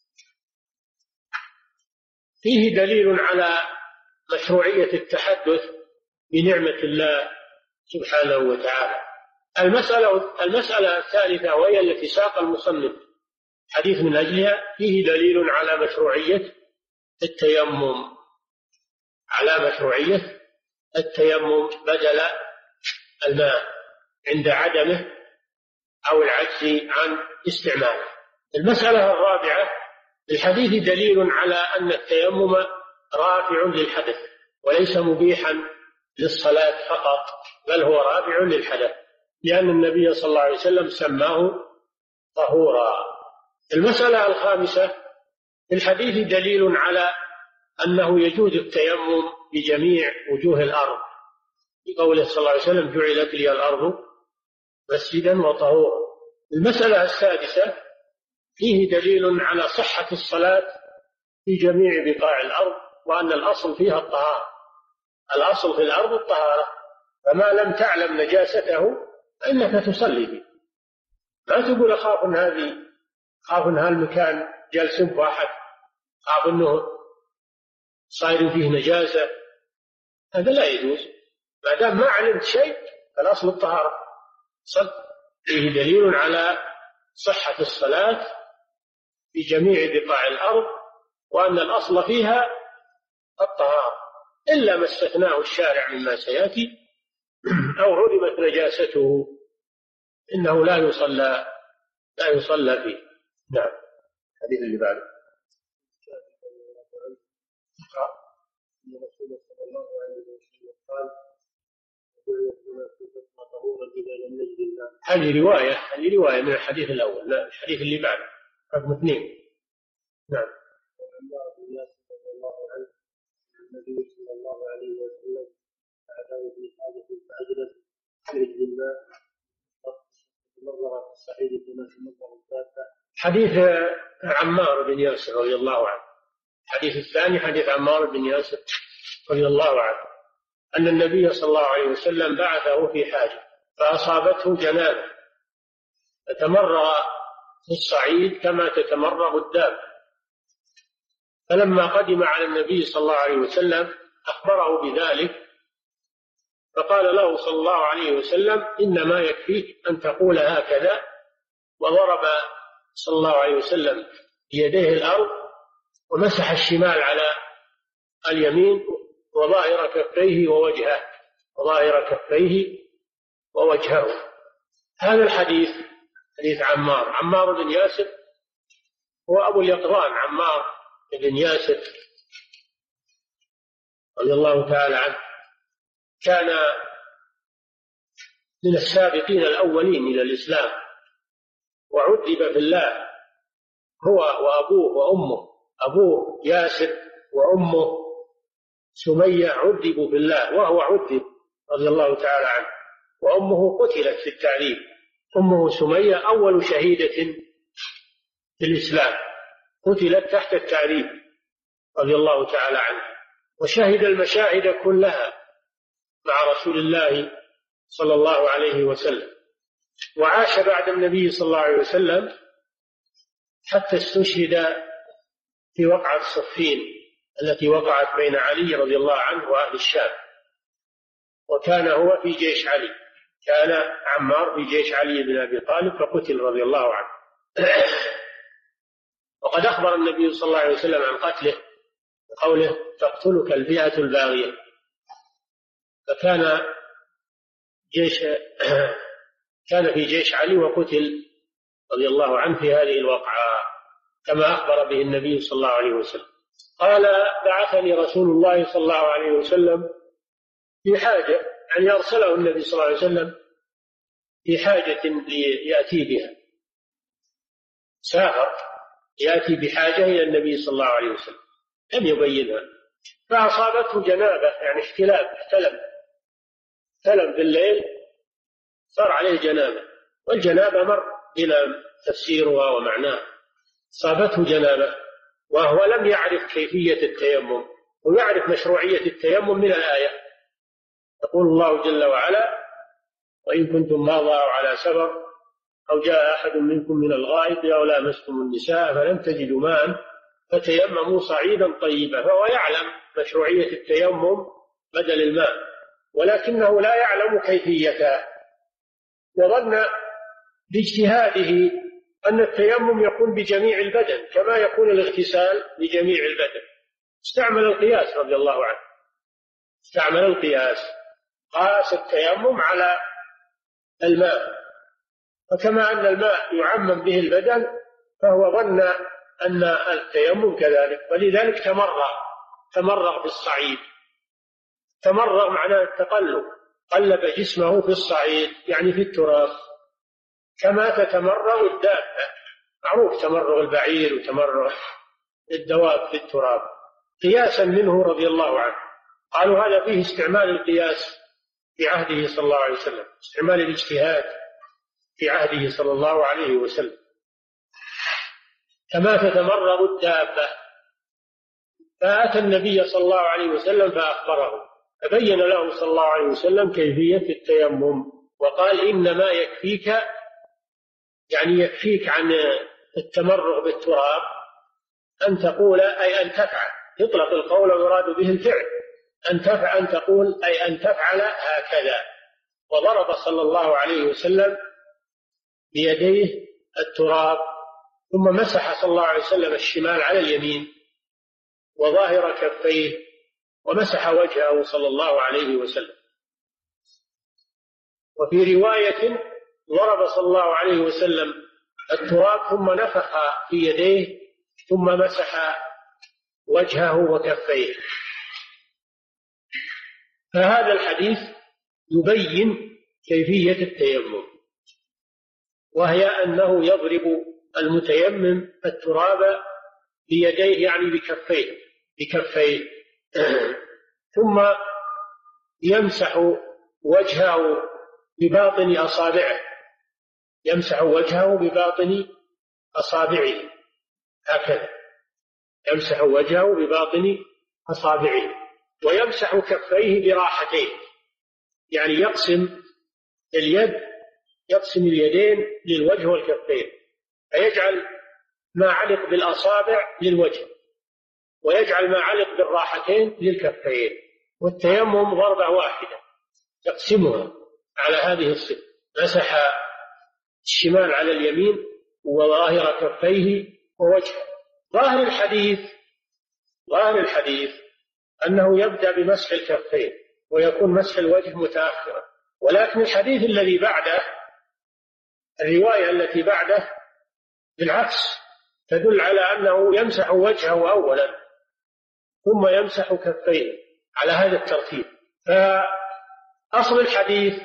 فيه دليل على مشروعية التحدث بنعمة الله سبحانه وتعالى. المسألة المسألة الثالثة وهي التي ساق المصنف حديث من أجلها فيه دليل على مشروعية التيمم على مشروعية التيمم بدل الماء عند عدمه أو العجز عن استعماله. المسألة الرابعة الحديث دليل على أن التيمم رافع للحدث وليس مبيحا للصلاة فقط، بل هو رافع للحدث، لأن النبي صلى الله عليه وسلم سماه طهورا. المسألة الخامسة الحديث دليل على أنه يجوز التيمم بجميع وجوه الأرض، بقوله صلى الله عليه وسلم جعلت لي الأرض مسجدا وطهورا. المسألة السادسة فيه دليل على صحة الصلاة في جميع بقاع الأرض، وأن الأصل فيها الطهارة، الأصل في الأرض الطهارة، فما لم تعلم نجاسته فإنك تصلي فيه. لا تقول أخاف أن هذه خاف أن هالمكان جالس واحد خاف أنه صاير فيه نجاسة، هذا لا يجوز. ما دام ما علمت شيء فالأصل الطهارة صل. فيه دليل على صحة الصلاة في جميع بقاع الأرض، وأن الأصل فيها الطهارة إلا ما استثناه الشارع مما سيأتي أو علمت نجاسته إنه لا يصلى لا يصلى فيه. نعم. الحديث اللي بعده صلى الله عليه وسلم قال هذه رواية هذه رواية من الحديث الأول، لا الحديث اللي بعده رقم اثنين. نعم. النبي صلى الله عليه وسلم أعطاه في حاجة فأجلس يرد الماء مرة في الصعيد كما تمر الفاتحة. حديث عمار بن ياسر رضي الله عنه. الحديث الثاني حديث عمار بن ياسر رضي الله عنه أن النبي صلى الله عليه وسلم بعثه في حاجة فأصابته جنابة فتمرغ في الصعيد كما تتمرغ الدابة، فلما قدم على النبي صلى الله عليه وسلم أخبره بذلك، فقال له صلى الله عليه وسلم إنما يكفيك أن تقول هكذا، وضرب صلى الله عليه وسلم بيديه الأرض ومسح الشمال على اليمين وظاهر كفيه ووجهه وظاهر كفيه ووجهه. هذا الحديث حديث عمار عمار بن ياسر هو أبو اليقظان عمار بن ياسر رضي الله تعالى عنه، كان من السابقين الأولين إلى الإسلام، وعذب في الله هو وأبوه وأمه، أبوه ياسر وأمه سمية عذبوا في الله، وهو عذب رضي الله تعالى عنه، وأمه قتلت في التعذيب. أمه سمية أول شهيدة في الإسلام، قتلت تحت التعذيب رضي الله تعالى عنه، وشهد المشاهد كلها مع رسول الله صلى الله عليه وسلم، وعاش بعد النبي صلى الله عليه وسلم حتى استشهد في وقعة صفين التي وقعت بين علي رضي الله عنه وأهل الشام، وكان هو في جيش علي كان عمار في جيش علي بن أبي طالب فقتل رضي الله عنه. وقد أخبر النبي صلى الله عليه وسلم عن قتله بقوله تقتلك الفئة الباغية. فكان جيش كان في جيش علي وقتل رضي الله عنه في هذه الوقعة كما أخبر به النبي صلى الله عليه وسلم. قال بعثني رسول الله صلى الله عليه وسلم في حاجة، يعني أرسله النبي صلى الله عليه وسلم في حاجة ليأتي بها، سافر يأتي بحاجة إلى النبي صلى الله عليه وسلم لم يبينها، فأصابته جنابة يعني احتلام احتلم احتلم بالليل صار عليه جنابة، والجنابة مر بنا تفسيرها ومعناها. أصابته جنابة وهو لم يعرف كيفية التيمم، ويعرف مشروعية التيمم من الآية. يقول الله جل وعلا وإن كنتم مرضى أو على سفر أو جاء أحد منكم من الغائط أو لامستم النساء فلم تجدوا ماء فتيمموا صعيدا طيبا. فهو يعلم مشروعية التيمم بدل الماء، ولكنه لا يعلم كيفيته، وظن باجتهاده أن التيمم يكون بجميع البدن كما يكون الاغتسال بجميع البدن. استعمل القياس رضي الله عنه، استعمل القياس، قاس التيمم على الماء، فكما أن الماء يعمم به البدن فهو ظن أن التيمم كذلك، ولذلك تمرغ تمرغ بالصعيد. تمرغ معناه التقلب، قلب جسمه في الصعيد يعني في التراب كما تتمرغ الدابة، معروف تمرغ البعير وتمرغ الدواب في التراب، قياسا منه رضي الله عنه. قالوا هذا فيه استعمال القياس في عهده صلى الله عليه وسلم، استعمال الاجتهاد في عهده صلى الله عليه وسلم كما تتمرغ الدابة. فأتى النبي صلى الله عليه وسلم فأخبره، فبين له صلى الله عليه وسلم كيفية التيمم، وقال إنما يكفيك يعني يكفيك عن التمرغ بالتراب أن تقول أي أن تفعل، يطلق القول ويراد به الفعل، أن تفعل أن تقول أي أن تفعل هكذا. وضرب صلى الله عليه وسلم بيديه التراب، ثم مسح صلى الله عليه وسلم الشمال على اليمين وظاهر كفيه، ومسح وجهه صلى الله عليه وسلم. وفي رواية ضرب صلى الله عليه وسلم التراب ثم نفخ في يديه ثم مسح وجهه وكفيه. فهذا الحديث يبين كيفية التيمم، وهي أنه يضرب المتيمم التراب بيديه يعني بكفيه بكفيه ثم يمسح وجهه بباطن أصابعه، يمسح وجهه بباطن أصابعه هكذا، يمسح وجهه بباطن أصابعه، ويمسح كفيه براحتين، يعني يقسم اليد يقسم اليدين للوجه والكفين، فيجعل ما علق بالأصابع للوجه ويجعل ما علق بالراحتين للكفين، والتيمم ضربة واحدة يقسمها على هذه الصفة، مسح الشمال على اليمين وظاهر كفيه ووجهه. ظاهر الحديث ظاهر الحديث أنه يبدأ بمسح الكفين ويكون مسح الوجه متأخرا، ولكن الحديث الذي بعده الرواية التي بعده بالعكس تدل على أنه يمسح وجهه أولا ثم يمسح كفيه على هذا الترتيب. فأصل الحديث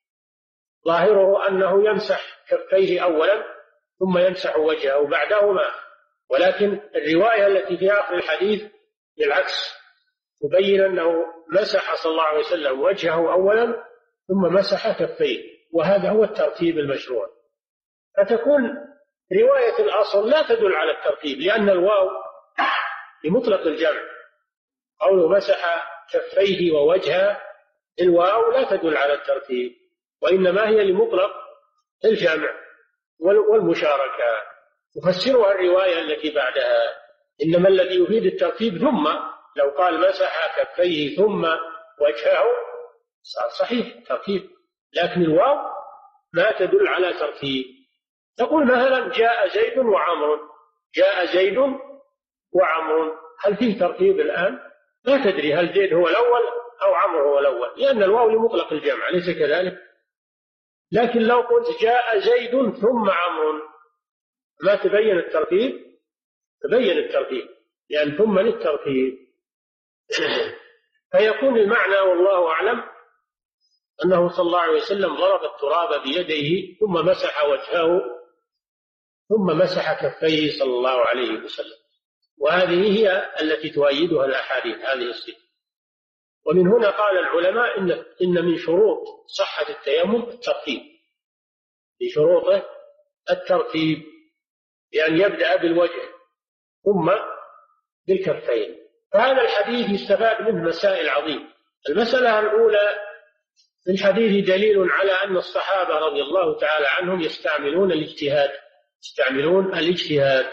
ظاهره أنه يمسح كفيه أولا ثم يمسح وجهه بعدهما، ولكن الرواية التي في آخر الحديث بالعكس تبين أنه مسح صلى الله عليه وسلم وجهه أولا ثم مسح كفيه، وهذا هو الترتيب المشروع. فتكون رواية الأصل لا تدل على الترتيب، لأن الواو لمطلق الجمع، قوله مسح كفيه ووجهه الواو لا تدل على الترتيب، وإنما هي لمطلق الجمع والمشاركة. تفسرها الرواية التي بعدها، إنما الذي يفيد الترتيب ثم، لو قال مسح كفيه ثم وجهه صار صحيح ترتيب، لكن الواو ما تدل على ترتيب. تقول مثلا جاء زيد وعمر، جاء زيد وعمر، هل فيه ترتيب الآن؟ لا تدري هل زيد هو الأول أو عمر هو الأول، لأن الواو لمطلق الجمع، ليس كذلك؟ لكن لو قلت جاء زيد ثم عمر ما تبين الترتيب؟ تبين الترتيب، لأن يعني ثم للترتيب. فيكون المعنى والله أعلم أنه صلى الله عليه وسلم ضرب التراب بيديه ثم مسح وجهه ثم مسح كفيه صلى الله عليه وسلم، وهذه هي التي تؤيدها الأحاديث هذه الصفة. ومن هنا قال العلماء إن إن من شروط صحة التيمم الترتيب، من شروطه الترتيب، يعني يبدأ بالوجه ثم بالكفين. فهذا الحديث يستفاد منه مسائل عظيمة. المسألة الأولى في الحديث دليل على أن الصحابة رضي الله تعالى عنهم يستعملون الاجتهاد يستعملون الاجتهاد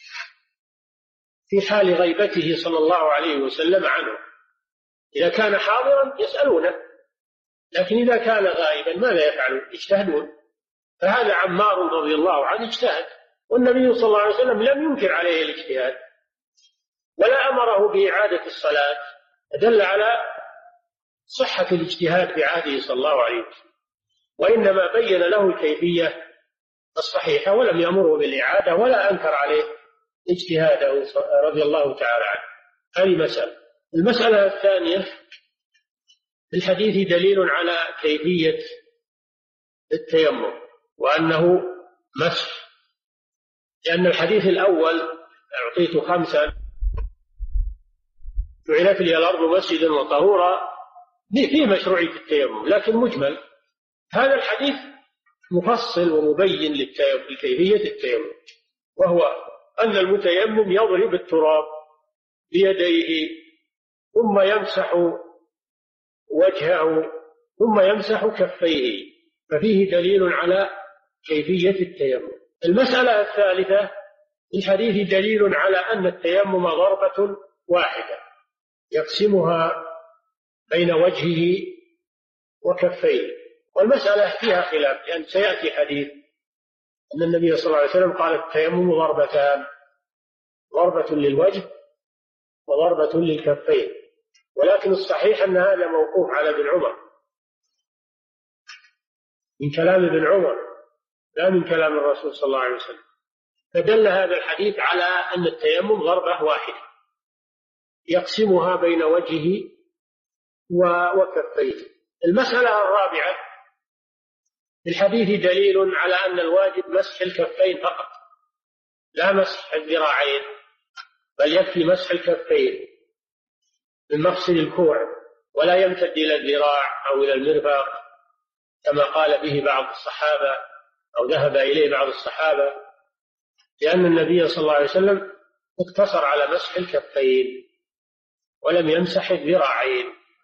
في حال غيبته صلى الله عليه وسلم عنه. إذا كان حاضرا يسألونه، لكن إذا كان غائبا ماذا يفعلون؟ يجتهدون. فهذا عمار رضي الله عنه اجتهد، والنبي صلى الله عليه وسلم لم ينكر عليه الاجتهاد ولا أمره بإعادة الصلاة، دل على صحة الاجتهاد في عهده صلى الله عليه وسلم، وإنما بين له الكيفية الصحيحة ولم يأمره بالإعادة ولا أنكر عليه اجتهاده رضي الله تعالى عنه. هذه مسألة. المسألة الثانية في الحديث دليل على كيفية التيمم وأنه مسح، لأن الحديث الأول أعطيت خمسا جعلت لي الأرض مسجدا وطهورا فيه مشروعية التيمم، لكن مجمل. هذا الحديث مفصل ومبين لكيفية التيمم، وهو أن المتيمم يضرب التراب بيديه ثم يمسح وجهه ثم يمسح كفيه، ففيه دليل على كيفية التيمم. المسألة الثالثة في الحديث دليل على أن التيمم ضربة واحدة يقسمها بين وجهه وكفيه، والمسألة فيها خلاف، لأن يعني سيأتي حديث أن النبي صلى الله عليه وسلم قال التيمم ضربتان، ضربة للوجه وضربة للكفين، ولكن الصحيح أن هذا موقوف على ابن عمر، من كلام ابن عمر لا من كلام الرسول صلى الله عليه وسلم. فدل هذا الحديث على أن التيمم ضربة واحدة يقسمها بين وجهه وكفيه. المسألة الرابعة في الحديث دليل على أن الواجب مسح الكفين فقط، لا مسح الذراعين، بل يكفي مسح الكفين من مفصل الكوع، ولا يمتد إلى الذراع أو إلى المرفق كما قال به بعض الصحابة أو ذهب إليه بعض الصحابة، لأن النبي صلى الله عليه وسلم اقتصر على مسح الكفين ولم يمسح الذراعين.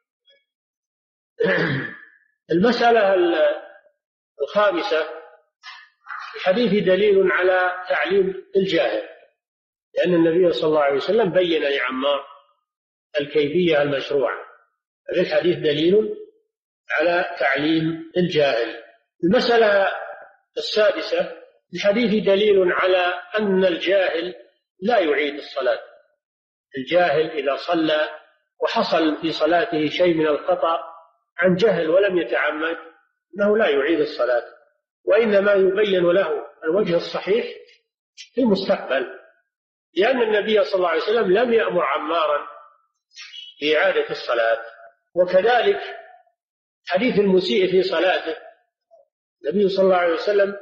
المسألة الخامسة الحديث دليل على تعليم الجاهل، لأن النبي صلى الله عليه وسلم بين لعمار الكيفية المشروعة، في الحديث دليل على تعليم الجاهل. المسألة السادسة الحديث دليل على أن الجاهل لا يعيد الصلاة. الجاهل إذا صلى وحصل في صلاته شيء من الخطأ عن جهل ولم يتعمد أنه لا يعيد الصلاة، وإنما يبين له الوجه الصحيح في المستقبل، لأن النبي صلى الله عليه وسلم لم يأمر عمارا بإعادة الصلاة. وكذلك حديث المسيء في صلاته، النبي صلى الله عليه وسلم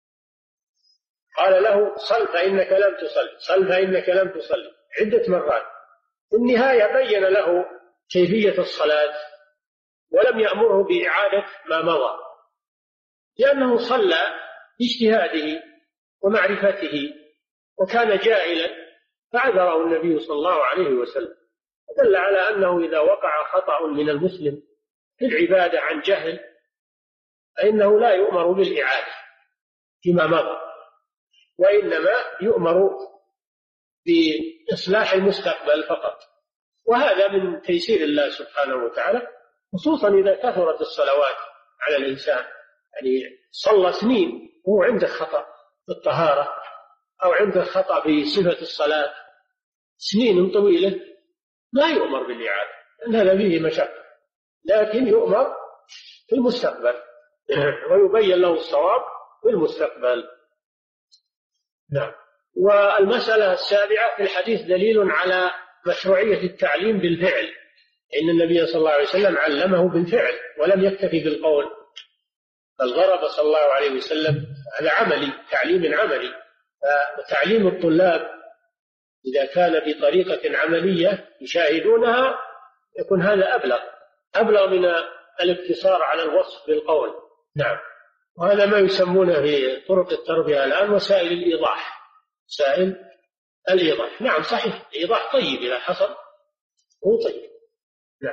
قال له صل فإنك لم تصل، صل فإنك لم تصل عدة مرات. في النهاية بين له كيفية الصلاة ولم يأمره بإعادة ما مضى، لأنه صلى باجتهاده ومعرفته وكان جاهلا فعذره النبي صلى الله عليه وسلم. دل على أنه إذا وقع خطأ من المسلم في العبادة عن جهل فإنه لا يؤمر بالإعادة فيما مضى، وإنما يؤمر بإصلاح المستقبل فقط. وهذا من تيسير الله سبحانه وتعالى، خصوصا إذا كثرت الصلوات على الإنسان، يعني صلى سنين وهو عنده خطأ في الطهارة أو عنده خطأ في صفة الصلاة سنين طويلة، ما يؤمر بالإعادة لأن هذا فيه مشقة، لكن يؤمر في المستقبل ويبين له الصواب في المستقبل. نعم. والمسألة السابعة في الحديث دليل على مشروعية التعليم بالفعل، إن النبي صلى الله عليه وسلم علمه بالفعل ولم يكتفي بالقول، بل ضرب صلى الله عليه وسلم على عملي، تعليم عملي. فتعليم الطلاب إذا كان بطريقة عملية يشاهدونها يكون هذا أبلغ أبلغ من الاقتصار على الوصف بالقول. نعم. وهذا ما يسمونه في طرق التربية الآن وسائل الإيضاح، وسائل الإيضاح. نعم صحيح، الإيضاح طيب إذا حصل هو طيب. نعم.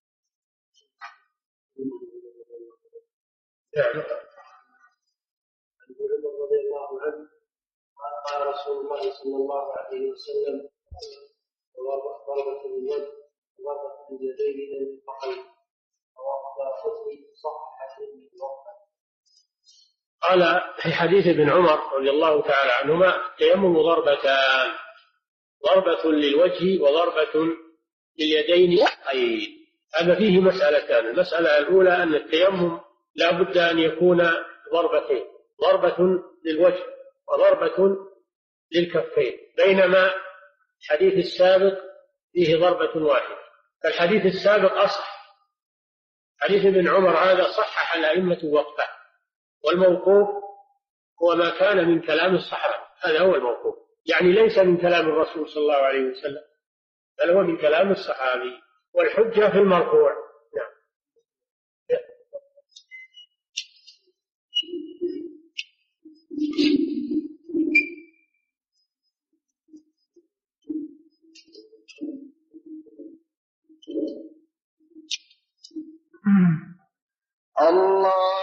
نعم. رضي الله عنه قال رسول الله صلى الله عليه وسلم: ضربة باليد وضربة باليدين إلى المرفقين. قال في حديث ابن عمر رضي الله تعالى عنهما: التيمم ضربتان، ضربة للوجه وضربة لليدين. أي هذا فيه مسألتان. المسألة الأولى أن التيمم لا بد أن يكون ضربتين، ضربة للوجه وضربة للكفين، بينما الحديث السابق فيه ضربة واحدة. فالحديث السابق أصح، حديث ابن عمر هذا صحح الأئمة وقفه، والموقوف هو ما كان من كلام الصحابة، هذا هو الموقوف، يعني ليس من كلام الرسول صلى الله عليه وسلم بل هو من كلام الصحابي، والحجة في المرفوع. نعم. الله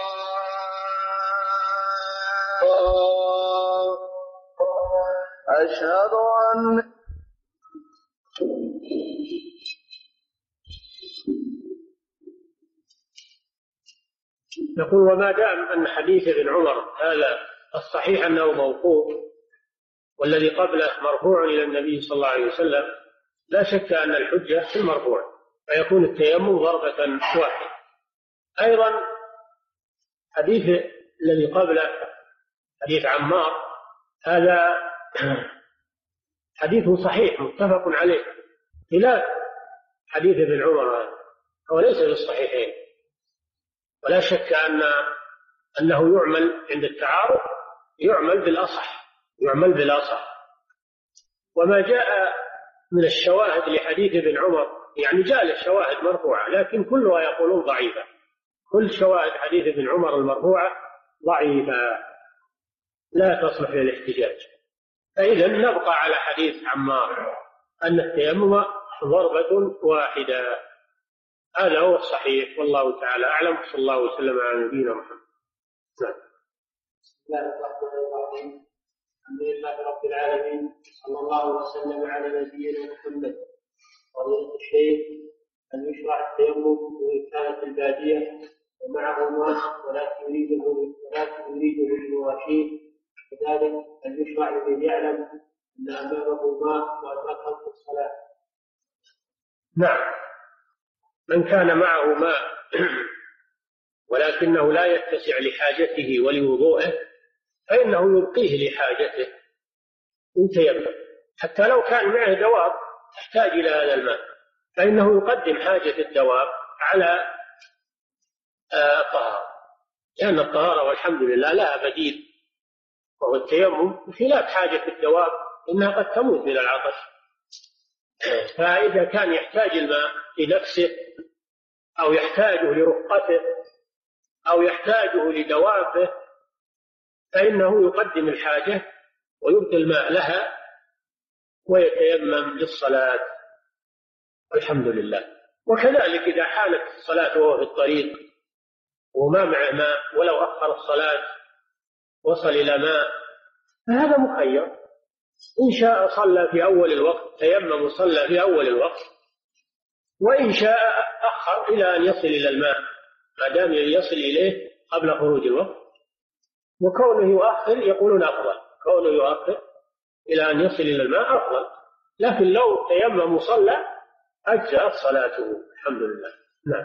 أشهد أن نقول وما دام أن حديث ابن عمر هذا الصحيح أنه موقوف والذي قبله مرفوع إلى النبي صلى الله عليه وسلم، لا شك أن الحجة في المرفوع، فيكون التيمم ضربة واحدة. أيضا حديث الذي قبله حديث عمار هذا حديث صحيح متفق عليه، خلاف حديث ابن عمر هذا هو ليس بالصحيحين، ولا شك أن أنه يعمل عند التعارض، يعمل بالأصح يعمل بالأصح. وما جاء من الشواهد لحديث ابن عمر يعني جاء للشواهد مرفوعة، لكن كلها يقولون ضعيفة، كل شواهد حديث ابن عمر المرفوعة ضعيفة لا تصلح للاحتجاج. فإذا نبقى على حديث عمار أن التيمم ضربة واحدة، هذا هو الصحيح والله تعالى أعلم. صلى الله وسلم على نبينا محمد. نعم. بسم الله الرحمن الرحيم. الحمد لله رب العالمين، صلى الله وسلم على نبينا محمد. فضيلة الشيخ، أن يشرع التيمم وإن كانت البادية ومعه ماء ولكن يريده ولكن يريده للمواشيه، كذلك أن يشرع لمن يعلم أن أمامه ماء وأدركه في الصلاة. نعم، من كان معه ماء ولكنه لا يتسع لحاجته ولوضوءه فإنه يبقيه لحاجته ويتيمم، حتى لو كان معه دواب تحتاج إلى هذا الماء فإنه يقدم حاجة الدواب على الطهارة، لأن الطهارة والحمد لله لها بديل وهو التيمم، بخلاف حاجة الدواب إنها قد تموت من العطش. فإذا كان يحتاج الماء لنفسه أو يحتاجه لرفقته أو يحتاجه لدوابه فإنه يقدم الحاجة ويبقي الماء لها ويتيمم للصلاة والحمد لله. وكذلك إذا حالت الصلاة وهو في الطريق وما معه ماء ولو أخر الصلاة وصل إلى ماء فهذا مخير، إن شاء صلى في أول الوقت تيمم وصلى في أول الوقت، وإن شاء أخر إلى أن يصل إلى الماء ما دام يصل إليه قبل خروج الوقت. وكونه يؤخر يقولون أفضل، كونه يؤخر إلى أن يصل إلى الماء أفضل، لكن لو تيمم وصلى أجزأت صلاته الحمد لله. نعم.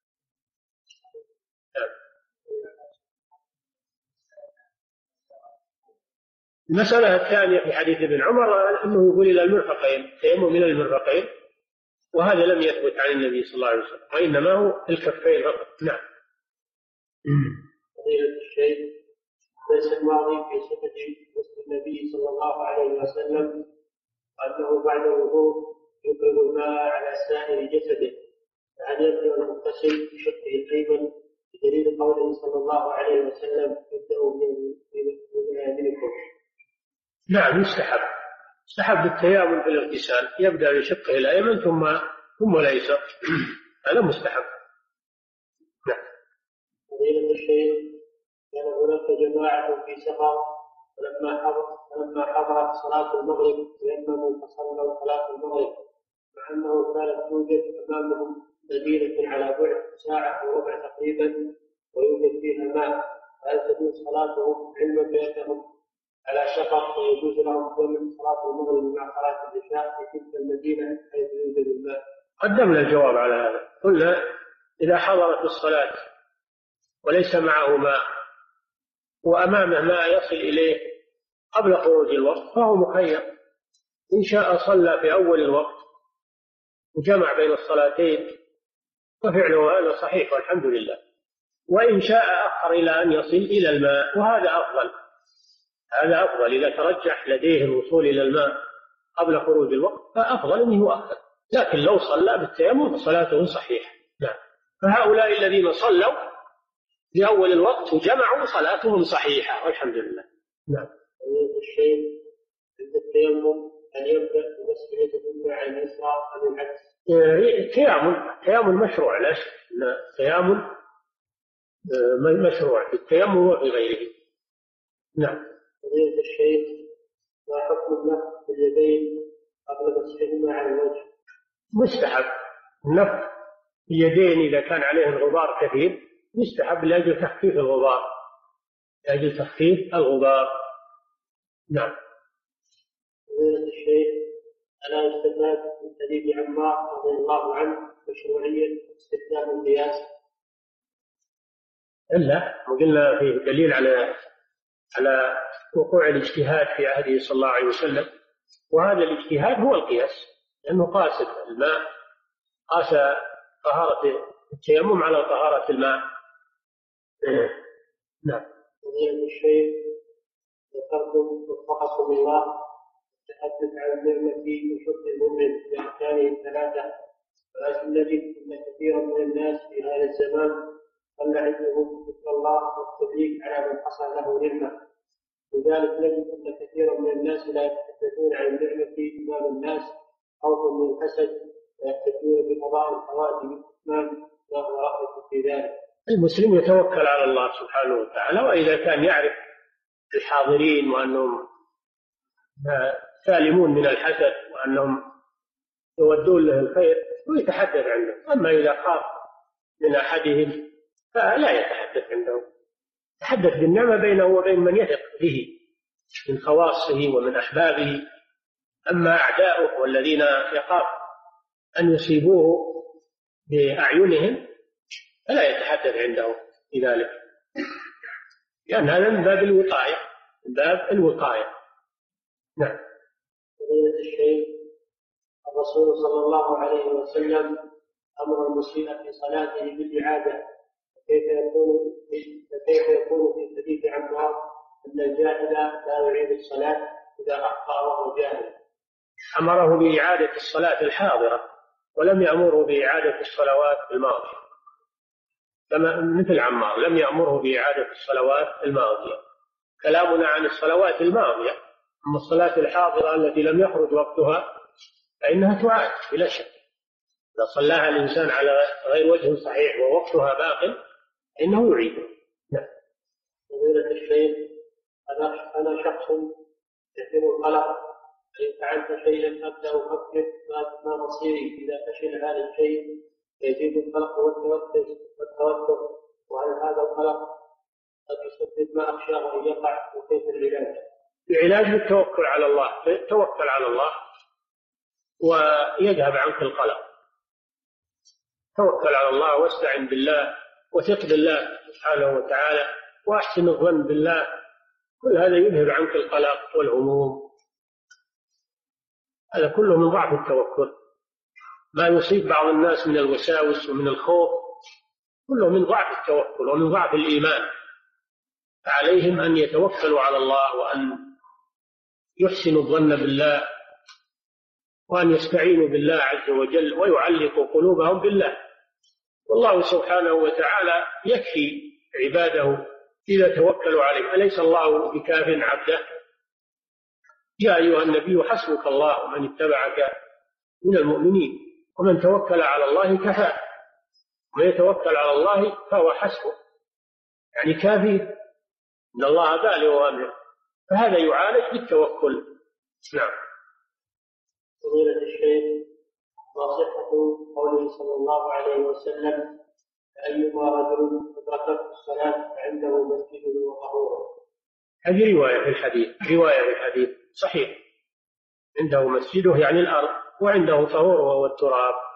المسألة الثانية في حديث ابن عمر أنه يقول إلى المرفقين، تيمم إلى المرفقين، وهذا لم يثبت عن النبي صلى الله عليه وسلم، وإنما هو الكفين فقط. نعم. فضيلة الشيخ، الدرس الماضي في صفة غسل النبي صلى الله عليه وسلم أنه بعد الوضوء يفرغ الماء على سائر جسده، فهل يبدأ المغتسل بشقه الأيمن بدليل قوله صلى الله عليه وسلم ابدأوا من أيامنكم؟ نعم، يستحب يستحب التيامن في الاغتسال، يبدأ بشقه الأيمن ثم ثم الأيسر، هذا مستحب. نعم. فضيلة الشيخ، كان هناك جماعة في سفر فلما حضر فلما حضرت صلاة المغرب تيمموا فصلوا صلاة المغرب، مع أنه كانت توجد أمامهم مدينة على بعد ساعة وربع تقريبا ويوجد فيها ماء، هل تجوز صلاتهم علما بأنهم على سفر ويجوز لهم جمع صلاة المغرب مع صلاة العشاء في تلك المدينة حيث يوجد الماء؟ قدمنا الجواب على هذا، قلنا إذا حضرت الصلاة وليس معه ماء وأمامه ما يصل إليه قبل خروج الوقت فهو مخير، إن شاء صلى في أول الوقت وجمع بين الصلاتين وفعله هذا صحيح والحمد لله، وإن شاء أخر إلى أن يصل إلى الماء وهذا أفضل، هذا أفضل إذا ترجح لديه الوصول إلى الماء قبل خروج الوقت فأفضل أنه يؤخر، لكن لو صلى بالتيمم فصلاته صحيحة. نعم. فهؤلاء الذين صلوا في أول الوقت وجمعوا صلاتهم صحيحة والحمد لله. نعم. الشيخ، عند التيمم أن يبدأ بغسل يده مع اليسرى أم العكس؟ التيمم التيمم مشروع، لا شك التيمم مشروع في التيمم وفي غيره. نعم. فضيلة الشيخ، ما حكم النفخ باليدين قبل مسحهما على الوجه؟ مستحب النفخ اليدين إذا كان عليه الغبار كثير، يستحب لأجل تخفيف الغبار، لأجل تخفيف الغبار. نعم. فضيلة الشيخ، ألا يستفاد من حديث عمار رضي الله عنه مشروعية استخدام القياس؟ إلا وقلنا فيه دليل على على وقوع الاجتهاد في عهده صلى الله عليه وسلم، وهذا الاجتهاد هو القياس، لأنه قاس الماء، قاس طهارة التيمم على طهارة الماء. نعم. فضيلة الشيخ، ذكرتم وفقكم الله التحدث عن النعمة وشكر المؤمن بأركانه الثلاثة، ولكن نجد أن كثيرا من الناس في هذا الزمان قل عندهم ذكر الله والتبريك على من حصل له نعمة، لذلك نجد أن كثيرا من الناس لا يتحدثون عن النعمة أمام الناس خوفا من الحسد، ويحتجون بقضاء الحوادث بالإتمام، وهو رأيكم في ذلك؟ المسلم يتوكل على الله سبحانه وتعالى، وإذا كان يعرف الحاضرين وأنهم سالمون من الحسد وأنهم يودون له الخير ويتحدث عنه، أما إذا خاف من أحدهم فلا يتحدث عنده، يتحدث بالنعمة بينه وبين من يثق به من خواصه ومن أحبابه. أما أعداؤه والذين يخاف أن يصيبوه بأعينهم فلا يتحدث عنده في ذلك، لأن هذا من باب الوقاية، من باب الوقاية. نعم. فضيلة الشيخ، الرسول صلى الله عليه وسلم أمر المسيء في صلاته بالإعادة، كيف يكون كيف يكون في حديث عمار أن الجاهل لا يعيد الصلاة إذا أخطأ وهو جاهل؟ أمره بإعادة الصلاة الحاضرة ولم يأمره بإعادة الصلوات الماضية، كما مثل عمار لم يأمره بإعادة الصلوات الماضية. كلامنا عن الصلوات الماضية، أما الصلاة الحاضرة التي لم يخرج وقتها فإنها تعاد بلا شك، إذا صلاها الإنسان على غير وجه صحيح ووقتها باق إنه يعيده. نعم. فضيلة الشيخ، أنا أنا شخص يحب القلق، فإن فعلت شيئا أبدأ أفكر ما مصيري إذا فشل هذا الشيء، يزيد القلق والتوتر والتوتر وهل هذا القلق قد يسبب ما أخشاه أن يقع وكيف العلاج؟ العلاج بالتوكل على الله، توكل على الله ويذهب عنك القلق. توكل على الله واستعن بالله وثق بالله سبحانه وتعالى وأحسن الظن بالله، كل هذا يذهب عنك القلق والهموم. هذا كله من ضعف التوكل. ما يصيب بعض الناس من الوساوس ومن الخوف كله من ضعف التوكل ومن ضعف الإيمان. فعليهم أن يتوكلوا على الله وأن يحسنوا الظن بالله وأن يستعينوا بالله عز وجل ويعلقوا قلوبهم بالله. والله سبحانه وتعالى يكفي عباده إذا توكلوا عليه. أليس الله بكاف عبده؟ يا أيها النبي حسبك الله ومن اتبعك من المؤمنين، ومن توكل على الله كفاه، ومن يتوكل على الله فهو حسبه، يعني كافي، إن الله بالغ أمره. فهذا يعالج بالتوكل. نعم. فضيلة الشيخ، ما صحة قوله صلى الله عليه وسلم: أيما رجل أدركته الصلاة عنده مسجده وطهوره؟ هذه رواية في الحديث، رواية في الحديث صحيح. عنده مسجده يعني الأرض، وعنده طهوره وهو التراب.